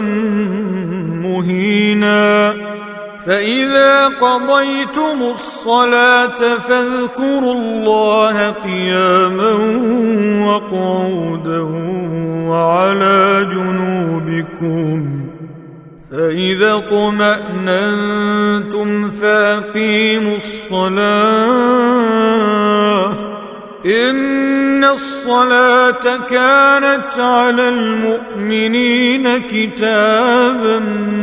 مهينا فإذا قضيتم الصلاة فاذكروا الله قياما وقعودا وعلى جنوبكم فإذا اطمأننتم فأقيموا الصلاة إن الصلاة كانت على المؤمنين كتابا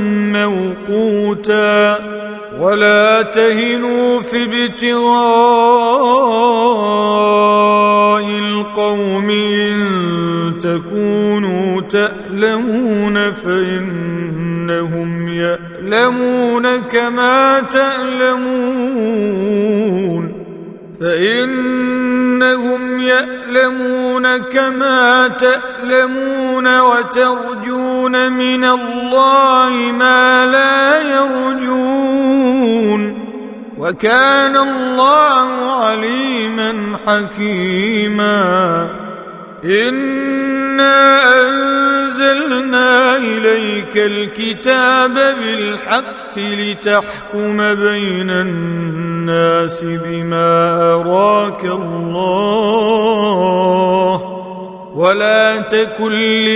موقوتا ولا تهنوا في ابتغاء القوم إن تكونوا تألمون فإنهم يألمون كما تألمون فإنهم يألمون كما تألمون وترجون من الله ما لا يرجون وكان الله عليما حكيما إنا أنزلنا إليك الكتاب بالحق لتحكم بين الناس بما أراك الله ولا تكن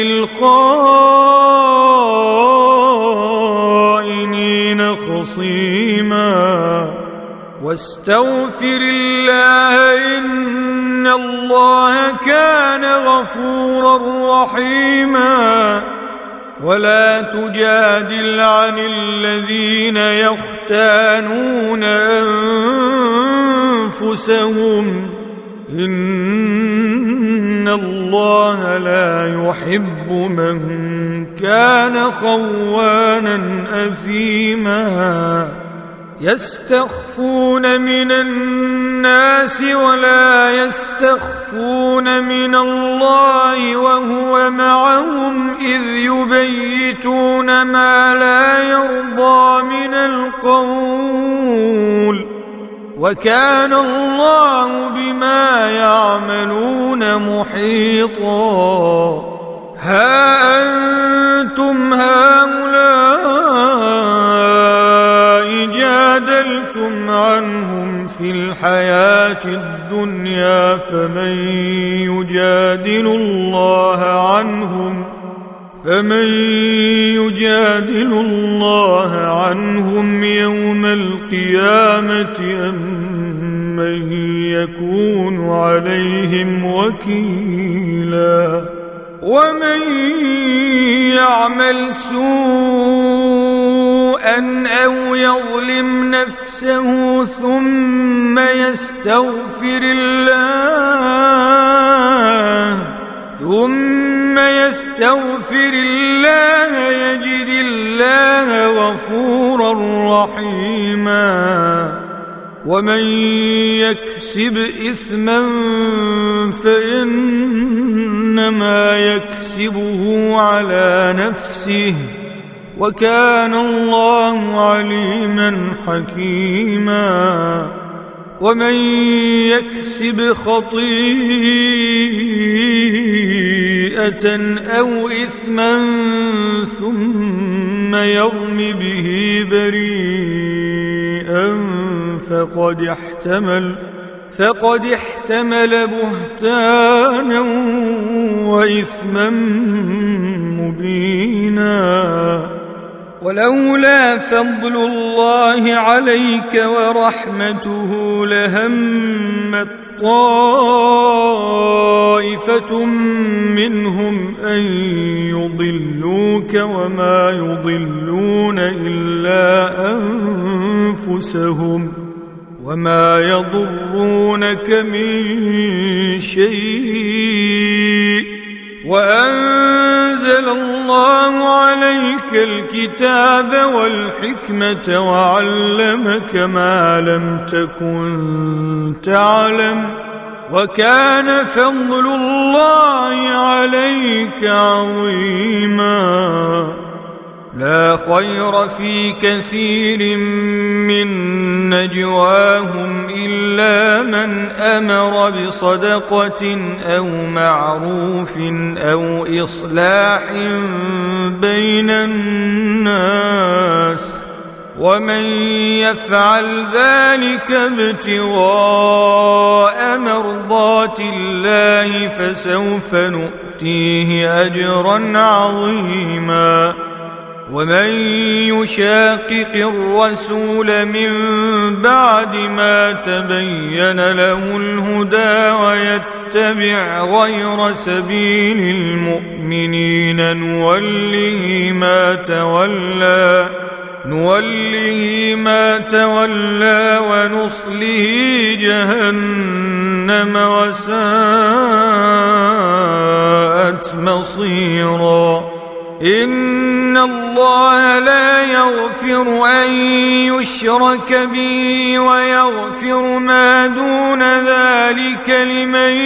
للخائنين خصيما واستغفر الله إن الله كان غفورا رحيما ولا تجادل عن الذين يختانون أنفسهم إن الله لا يحب من كان خوانا أثيما يستخفون من الناس ولا يستخفون من الله وهو معهم إذ يبيتون ما لا يرضى من القول وكان الله بما يعملون محيطا ها أنتم هؤلاء جادلتم عنهم في الحياة الدنيا فمن يجادل الله عنهم فمن يجادل الله عنهم يوم القيامة أم من يكون عليهم وكيلا ومن يعمل سوءا أو يظلم نفسه ثم يستغفر الله ثم يستغفر الله يجد الله غفورا رحيما ومن يكسب إثما فإنما يكسبه على نفسه وكان الله عليما حكيما ومن يكسب خطيئة أو إثما ثم يرم به بريئا فقد احتمل فقد احتمل بهتانا وإثما مبينا ولولا فضل الله عليك ورحمته لهمت طائفة منهم أن يضلوك وما يضلون إلا أنفسهم وما يضرونك من شيء وأنزل الله عليك الكتاب والحكمة وعلمك ما لم تكن تعلم وكان فضل الله عليك عظيما لا خير في كثير من نجواهم إلا من أمر بصدقة أو معروف أو إصلاح بين الناس ومن يفعل ذلك ابتغاء مرضات الله فسوف نؤتيه أجرا عظيما ومن يشاقق الرسول من بعد ما تبين له الهدى ويتبع غير سبيل المؤمنين نوله ما تولى نوله ما تولى ونصله جهنم وساءت مصيرا إن الله لا يغفر أن يشرك به ويغفر ما دون ذلك لمن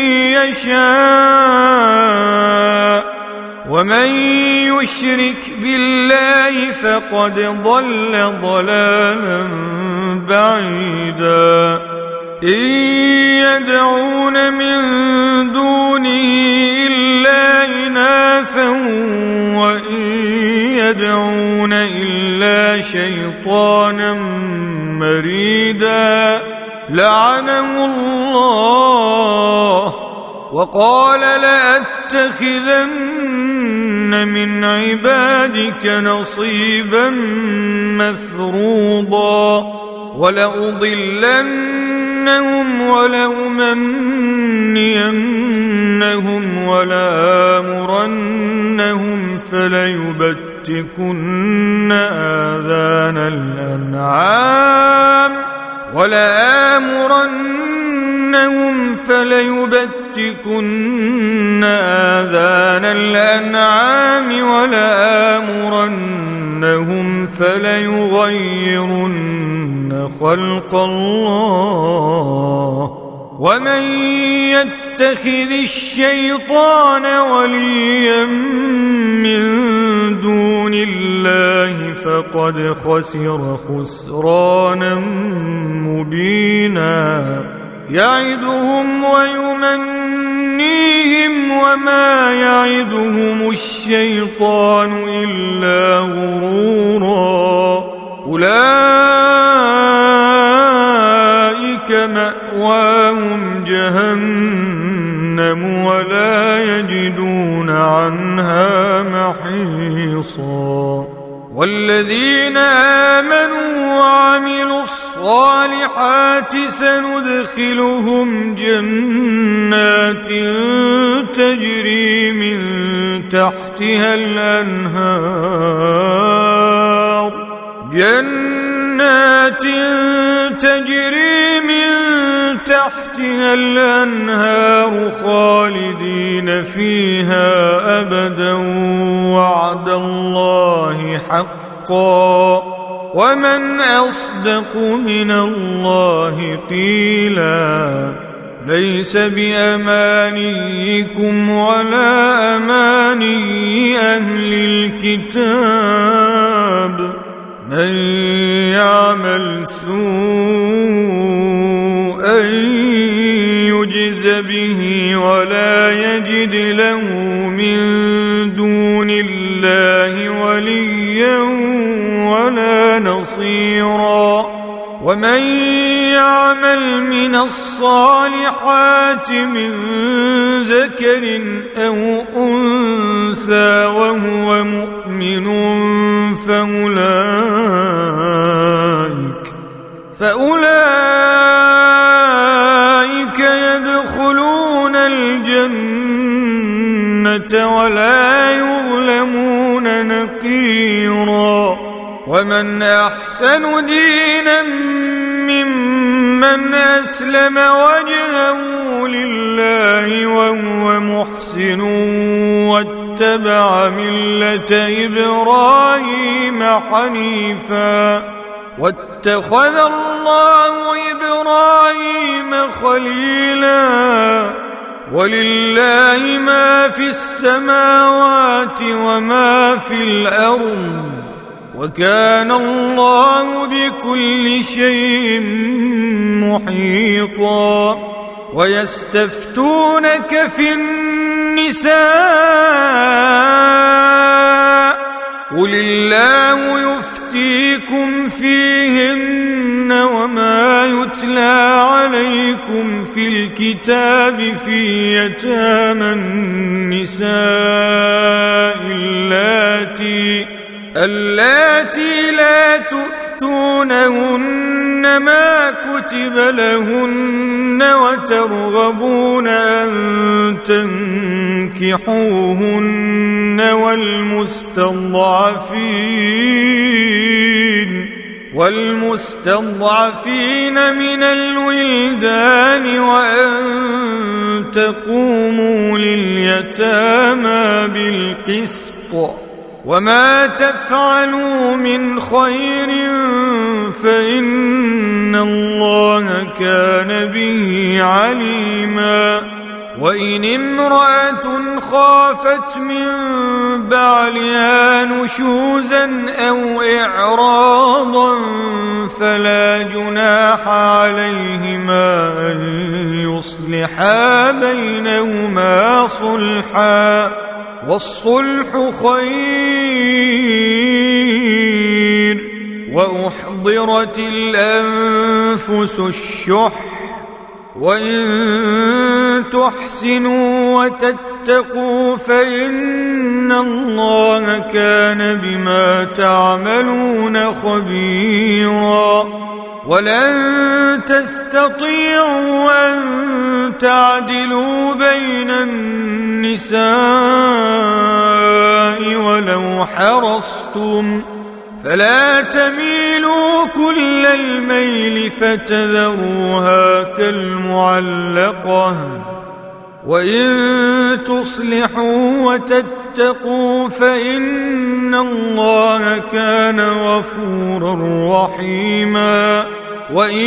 يشاء ومن يشرك بالله فقد ضل ضلالا بعيدا إن يدعون من دونه إلا إناثا وإن يدعون إلا شيطانا مريدا لعنه الله وقال لأتخذن من عبادك نصيبا مفروضا ولأضلنهم ولأمنينهم ولآمرنهم فليبتكن آذان الأنعام ولآمرنهم فليبتكن آذان الأنعام ولآمرنهم فليغيرن خلق الله ومن يتخذ الشيطان وليا من دون الله فقد خسر خسرانا مبينا يعدهم ويمنيهم وما يعدهم الشيطان إلا غرورا أولئك مأواهم جهنم ولا يجدون عنها محيصا والذين آمنوا وعملوا الصالحات سندخلهم جنات تجري من تحتها الأنهار جنات تجري من تحتها الأنهار خالدين فيها أبدا وعد الله حقا ومن أصدق من الله قيلا ليس بأمانيكم ولا أماني أهل الكتاب من يعمل سوءا يجز به ولا يجد له من دون الله وليا ولا نصيرا ومن يعمل من الصالحات من ذكر أو أنثى وهو مؤمن فأولئك فأولئك يدخلون الجنة ولا يظلمون نقيرا ومن أحسن دينا ممن أسلم وجهه لله وهو محسن واتبع ملة إبراهيم حنيفا واتخذ الله إبراهيم خليلا ولله ما في السماوات وما في الأرض وكان الله بكل شيء محيطا ويستفتونك في النساء قل الله يفتيكم فيهن وما يتلى عليكم في الكتاب في يتامى النساء اللاتي اللاتي لا تؤتونهن ما كتب لهن وترغبون أن تنكحوهن والمستضعفين والمستضعفين من الولدان وأن تقوموا لليتامى بالقسط وما تفعلوا من خير فإن الله كان به عليما وإن امرأة خافت من بعلها نشوزا أو إعراضا فلا جناح عليهما أن يصلحا بينهما صلحا والصلح خير وأحضرت الأنفس الشح وإن تحسنوا وتتقوا فإن الله كان بما تعملون خبيرا ولن تستطيعوا أن تعدلوا بين النساء ولو حرصتم، فلا تميلوا كل الميل فتذروها كالمعلقة، وإن تصلحوا وتتقوا فإن الله كان غفورا رحيما. وإن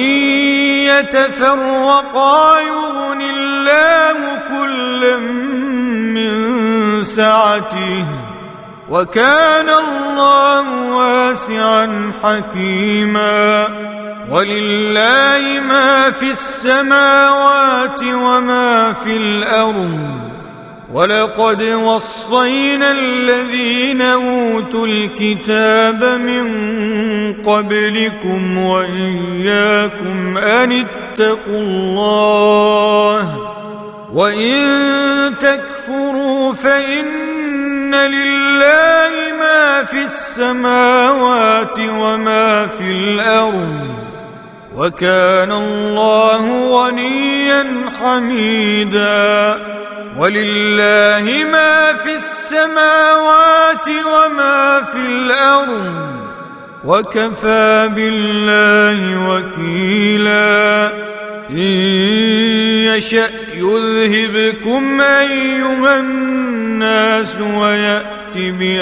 يتفرقا يغن الله كلا من سعته، وكان الله واسعا حكيما. ولله ما في السماوات وما في الأرض، ولقد وصينا الذين أوتوا الكتاب من قبلكم وإياكم أن اتقوا الله، وإن تكفروا فإن لله ما في السماوات وما في الأرض، وكان الله غنيا حميدا. ولله ما في السماوات وما في الأرض، وكفى بالله وكيلا. إن يشأ يذهبكم أيها الناس ويأت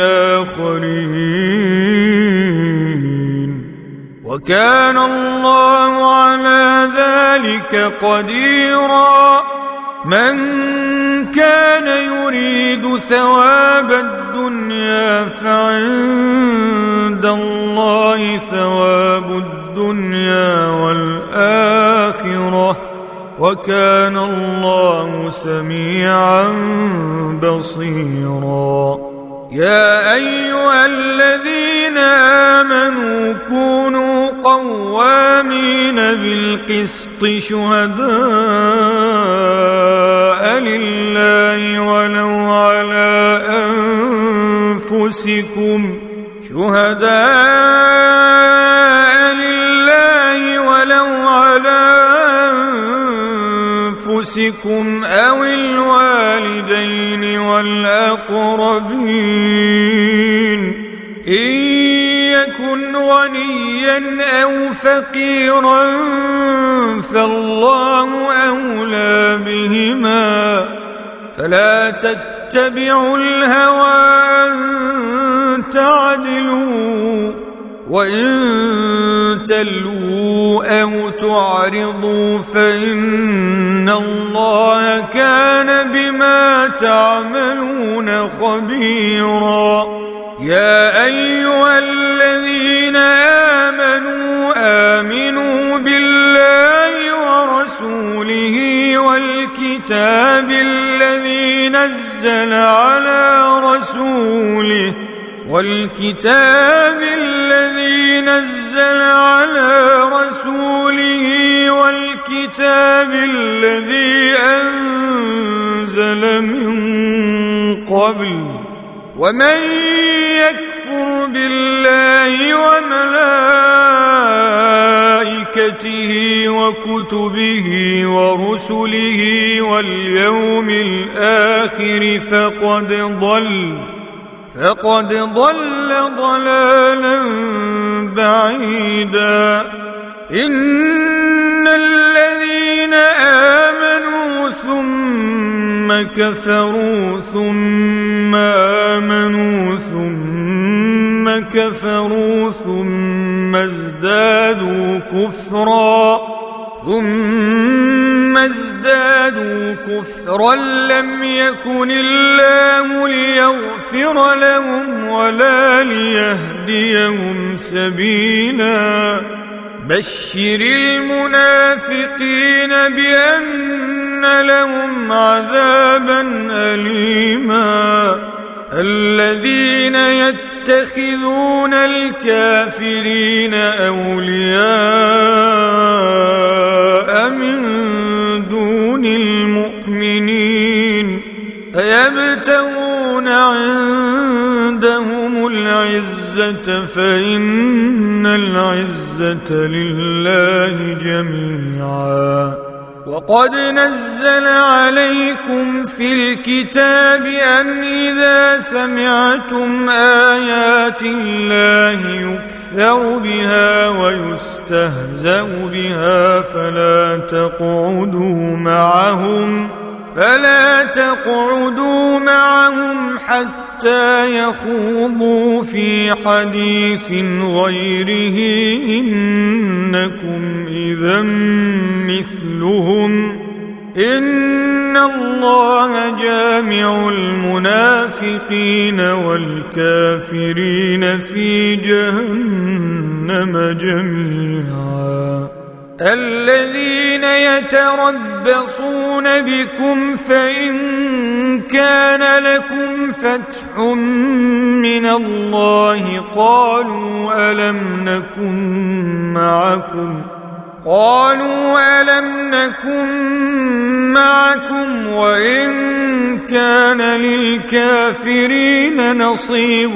بآخرين، وكان الله على ذلك قديرا. من كان يريد ثواب الدنيا فعند الله ثواب الدنيا والآخرة، وكان الله سميعا بصيرا. يا أيها الذين آمنوا كونوا قوامين بالقسط شهداء لله ولو على أنفسكم شهداء لله ولو على أنفسكم أو الوالدين والأقربين إن يكن غنيا أو فقيرا فالله أولى بهما، فلا تتبعوا الهوى أن تعدلوا، وإن تلووا أو تعرضوا فإن الله كان بما تعملون خبيرا. يا أيها الذين آمنوا آمنوا بالله ورسوله والكتاب الذي نزل على رسوله والكتاب الذي نزل على رسوله والكتاب الذي أنزل من قبل، ومن يكفر بالله وملائكته وكتبه ورسله واليوم الآخر فقد ضل فقد ضل ضلالا بعيدا. إن الذين آمنوا ثم كفروا ثم آمنوا ثم كفروا ثم ازدادوا كفرا ثم ازدادوا كفرا لم يكن الله ليغفر لهم ولا ليهديهم سبيلا. بشر المنافقين بأن لهم عذابا أليما. الذين يتخذون الكافرين أولياء من دون المؤمنين أيبتغون عندهم العزة فإن العزة لله جميعا. وقد نزل عليكم في الكتاب أن إذا سمعتم آيات الله يكفر بها ويستهزأ بها فلا تقعدوا معهم فلا تقعدوا معهم حتى يخوضوا في حديث غيره إنكم إذا مثلهم إن الله جامع المنافقين والكافرين في جهنم جميعا. الذين يتربصون بكم فإن كان لكم فتح من الله قالوا ألم نكن معكم قالوا ألم نكن معكم وإن كان للكافرين نصيب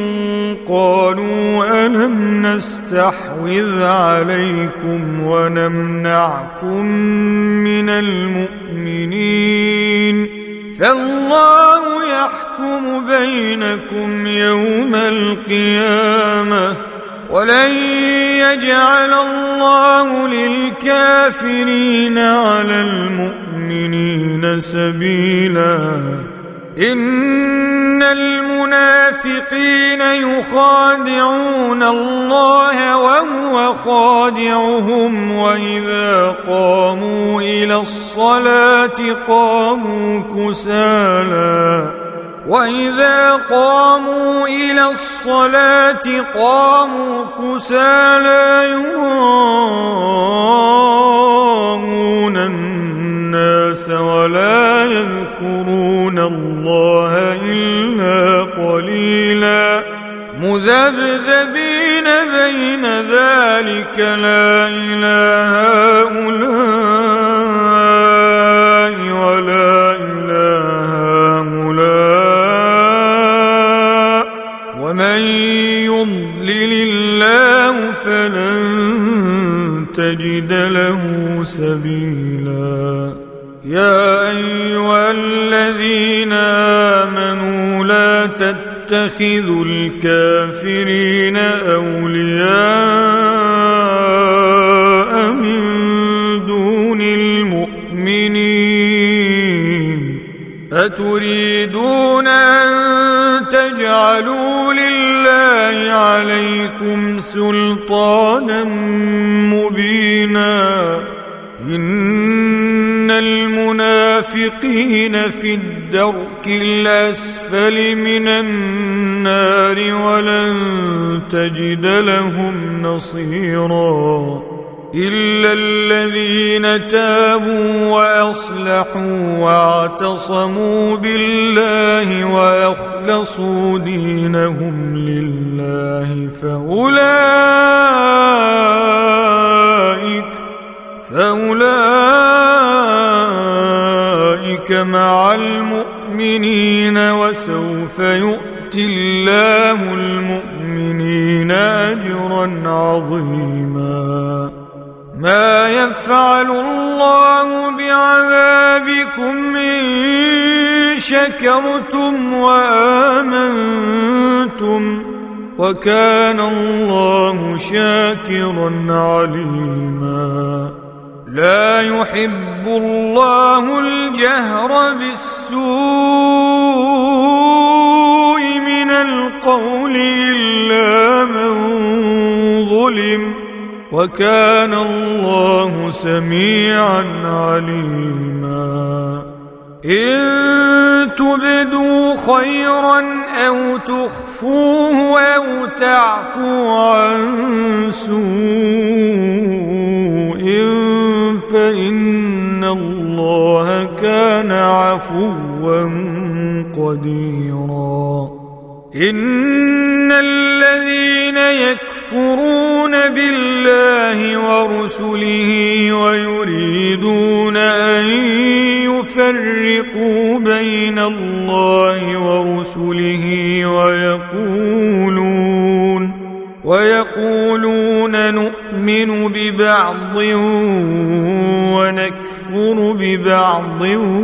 قالوا ألم نستحوذ عليكم ونمنعكم من المؤمنين فالله يحكم بينكم يوم القيامة ولن يجعل الله للكافرين على المؤمنين سبيلا. إن المنافقين يخادعون الله وهو خادعهم وإذا قاموا إلى الصلاة قاموا كسالى وإذا قاموا إلى الصلاة قاموا كسالى يراءون الناس ولا يذكرون الله إلا قليلا مذبذبين بين ذلك لا إله هؤلاء ولا إله هؤلاء ومن يضلل الله فلن تجد له سبيلا. يا أيها الذين آمنوا لا تتخذوا الكافرين أولياء من دون المؤمنين أتريدون أن تجعلوا لله عليكم سلطانا مبينا. إن المنافقين في الدرك الأسفل من النار ولن تجد لهم نصيرا إلا الذين تابوا وأصلحوا واعتصموا بالله وأخلصوا دينهم لله فأولئك فأولئك مع المؤمنين وسوف يؤتي الله المؤمنين أجرا عظيما. ما يفعل الله بعذابكم إن شكرتم وآمنتم وكان الله شاكرا عليما. لا يحب الله الجهر بالسوء من القول إلا من ظلم وكان الله سميعا عليما. إن تبدوا خيرا أو تخفوه أو تعفوا عن سوء فإن الله كان عفوا قديرا. إن الذين يكفرون بالله ورسله ويريدون أن يفرقوا بين الله ورسله ويقولون ويقولون نؤمن ببعض ونكفر ببعض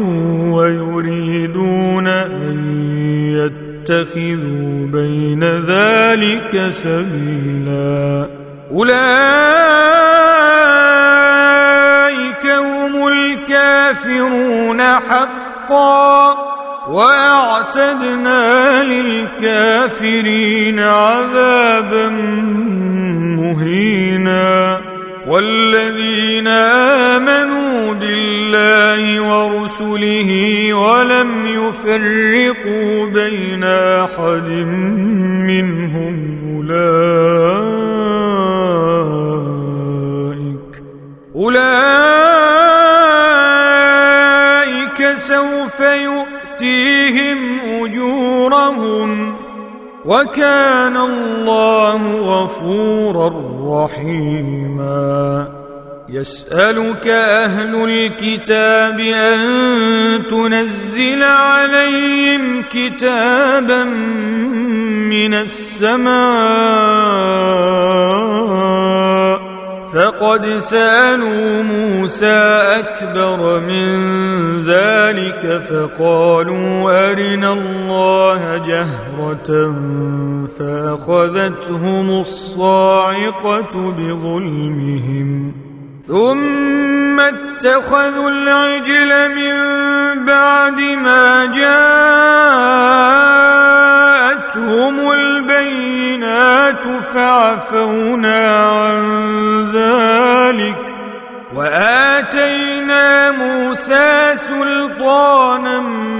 ويريدون أن يتخذوا بين ذلك سبيلا أولئك هم الكافرون حقا وأعتدنا للكافرين عذابا مهينا والذين آمنوا بالله ورسله ولم يفرقوا بين أحد منهم أولئك أولئك سوف يؤتيهم أجورهم وكان الله غفورا رحيما يسألك أهل الكتاب أن تنزل عليهم كتابا من السماء فقد سألوا موسى أكبر من ذلك فقالوا أرنا الله جهرة فأخذتهم الصاعقة بظلمهم ثم اتخذوا العجل من بعد ما جاءتهم البينات فعفونا عن ذلك وآتينا موسى سلطانا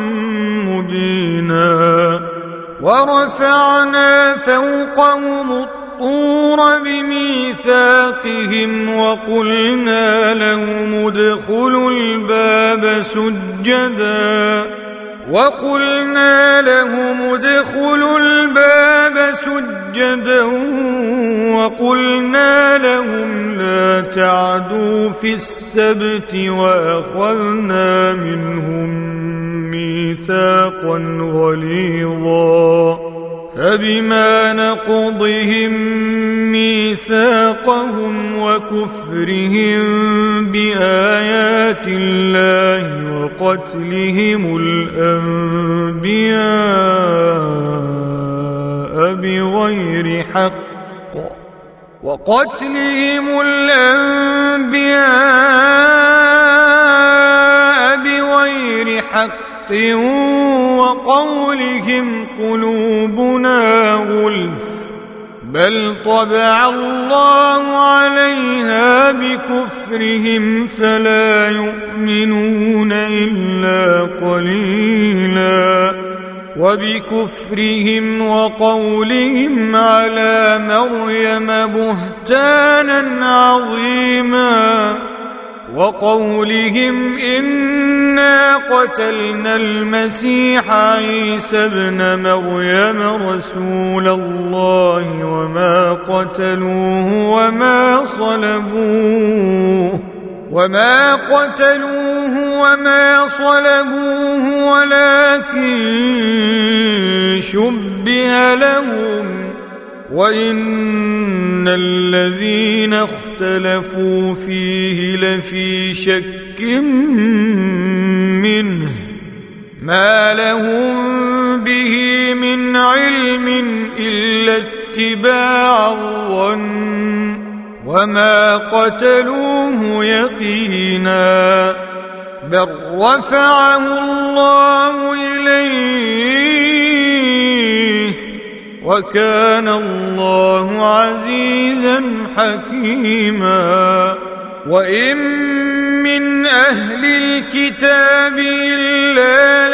مبينا ورفعنا فوقهم الطور بميثاقهم وقلنا لهم ادخلوا الباب سجدا وقلنا لهم ادخلوا الباب سجدا وقلنا لهم لا تعدوا في السبت وأخذنا منهم ميثاقا غليظا فبما نقضهم ميثاقهم وكفرهم بآيات الله وقتلهم الأنبياء بغير حق وقتلهم الأنبياء بغير حق وقولهم قلوبنا غلف بل طبع الله عليها بكفرهم فلا يؤمنون إلا قليلا وبكفرهم وقولهم على مريم بهتانا عظيما وقولهم إنا قتلنا المسيح عيسى ابن مريم رسول الله وما قتلوه وما صلبوه وما قتلوه وما صلبوه ولكن شبه لهم وإن الذين اختلفوا فيه لفي شك منه ما لهم به من علم إلا اتباع الظن وما قتلوه يقينا بل رفعه الله إليه وكان الله عزيزا حكيما وإن من أهل الكتاب إلا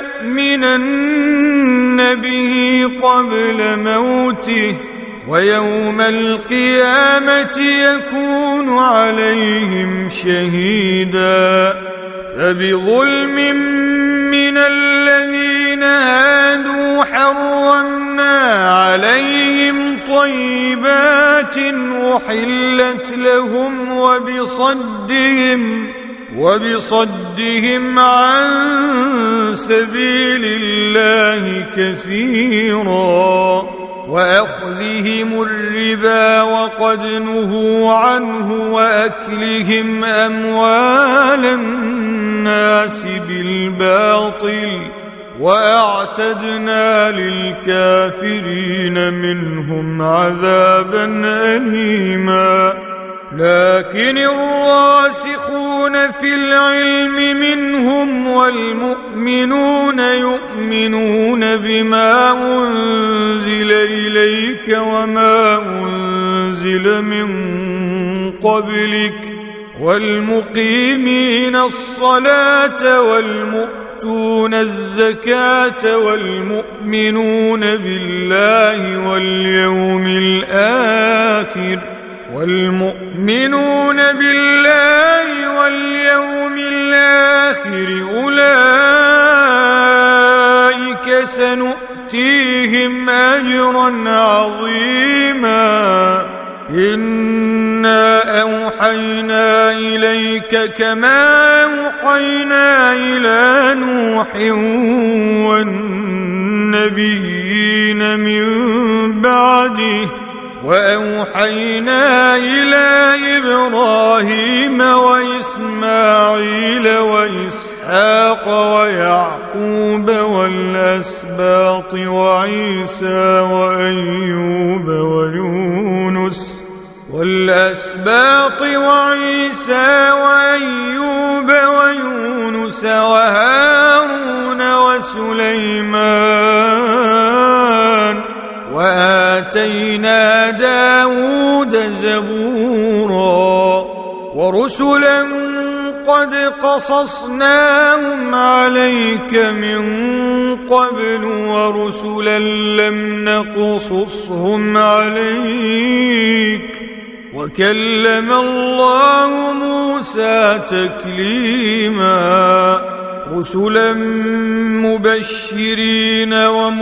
ليؤمنن به قبل موته ويوم القيامة يكون عليهم شهيدا فبظلم من الذين هادوا حرمنا عليهم طيبات أحلت لهم وبصدهم وبصدهم عن سبيل الله كثيرا وأخذهم الربا وقد نهوا عنه وأكلهم أموال الناس بالباطل وأعتدنا للكافرين منهم عذابا أليما لكن الراسخون في العلم منهم والمؤمنون يؤمنون بما أنزل إليك وما أنزل من قبلك والمقيمين الصلاة والمؤتون الزكاة والمؤمنون بالله واليوم الآخر والمؤمنون بالله واليوم الآخر أولئك سنؤتيهم أجرا عظيما إنا أوحينا إليك كما أوحينا إلى نوح والنبيين من بعده وأوحينا إلى إبراهيم وإسماعيل وإسحاق ويعقوب والأسباط وعيسى وأيوب ويونس والأسباط وعيسى وأيوب ويونس وهارون وسليمان وآتينا داود زبورا ورسلا قد قصصناهم عليك من قبل ورسلا لم نقصصهم عليك وكلم الله موسى تكليما رسلا مبشرين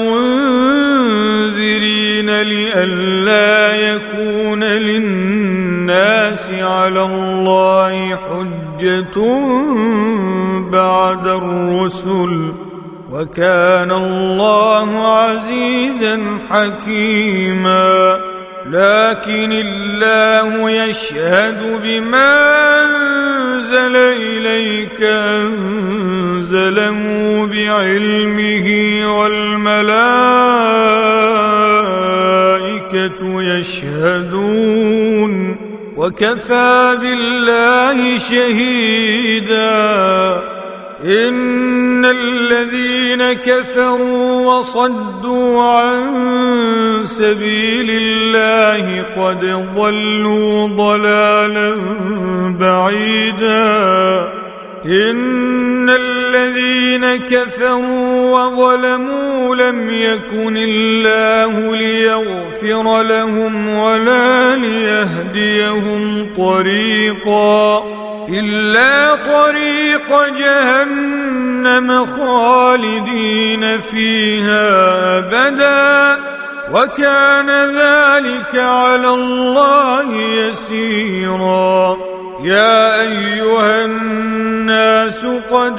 ومنذرين لئلا يكون للناس على الله حجة بعد الرسل وكان الله عزيزا حكيما لكن الله يشهد بما أنزل إليك أنزله بعلمه والملائكة يشهدون وكفى بالله شهيدا إن الذين كفروا وصدوا عن سبيل الله قد ضلوا ضلالا بعيدا إن الذين كفروا وظلموا لم يكن الله ليغفر لهم ولا ليهديهم طريقا إلا طريق جهنم خالدين فيها أبدا وكان ذلك على الله يسيرا يا أيها الناس قد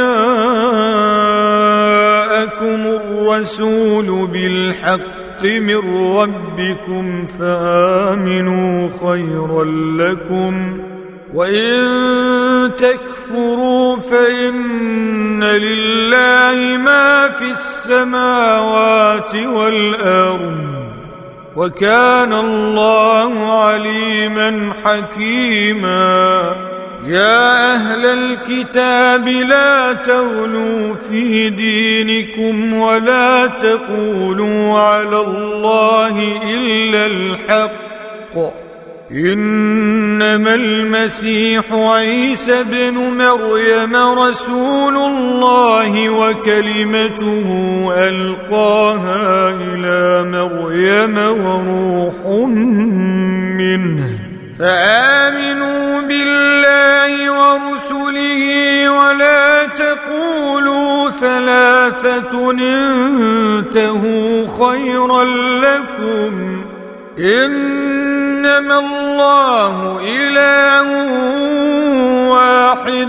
جاءكم الرسول بالحق من ربكم فآمنوا خيرا لكم وإن تكفروا فإن لله ما في السماوات والأرض وكان الله عليما حكيما يا أهل الكتاب لا تغلوا في دينكم ولا تقولوا على الله إلا الحق إنما المسيح عيسى ابن مريم رسول الله وكلمته ألقاها إلى مريم وروح منه فآمنوا بالله ورسله ولا تقولوا ثلاثة انتهوا خيرا لكم إنما الله إله واحد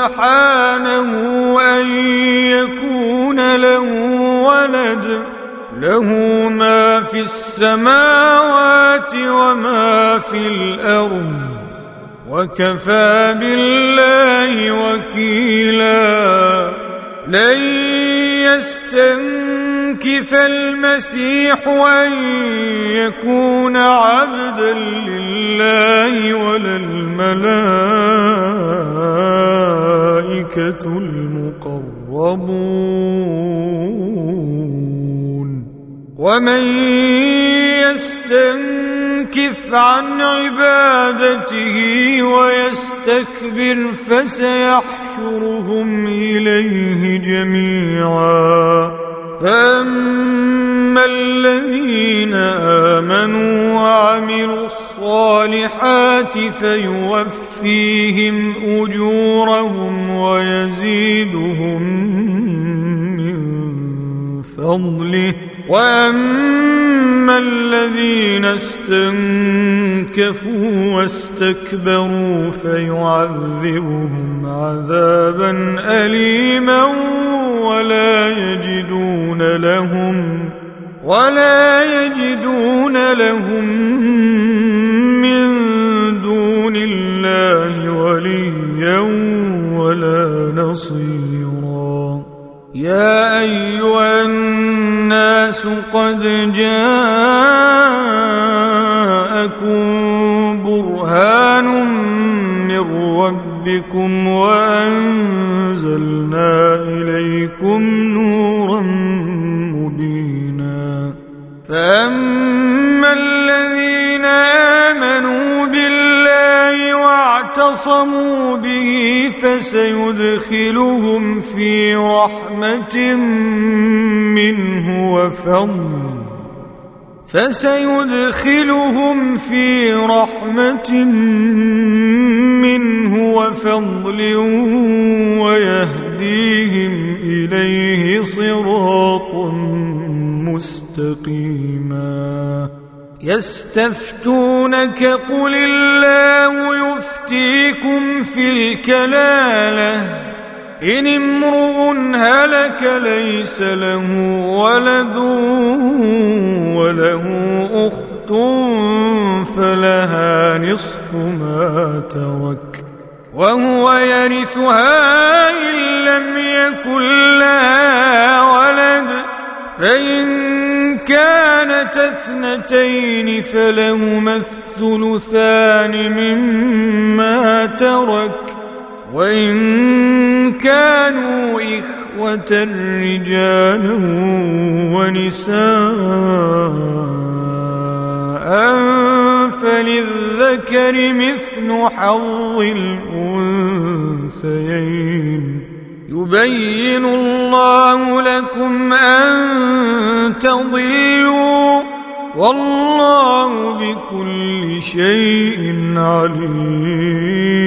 سبحانه أن يكون له ولد له ما في السماوات وما في الأرض وكفى بالله وكيلا لن يستنكف المسيح أن يكون عبدا لله ولا الملائكة المقربون ومن يستنكف عن عبادته ويستكبر فسيحشرهم إليه جميعا فأما الذين آمنوا وعملوا الصالحات فيوفيهم أجورهم ويزيدهم من فضله وأما الذين استنكفوا واستكبروا فيعذبهم عذابا أليما ولا يجدون لهم ولا يجدون لهم من دون الله وليا ولا نصيرا يا أيها الناس قد جاءكم برهان من ربكم وأنزلنا إليكم نورا مبينا فأما الذين آمنوا بالله واعتصموا به فسيدخلهم في رحمة منه وفضل فسيدخلهم في رحمة منه وفضل ويهديهم إليه صراطا مستقيما يستفتونك قل الله يفتيكم في الكلالة إن امرؤ هلك ليس له ولد وله أخت فلها نصف ما ترك وهو يرثها إن لم يكن لها ولد فإن كانت اثنتين فلهما الثلثان مما ترك وإن كانوا إخوة رجالا ونساء فللذكر مثل حظ الأنثيين يبين الله لكم أن تضلوا والله بكل شيء عليم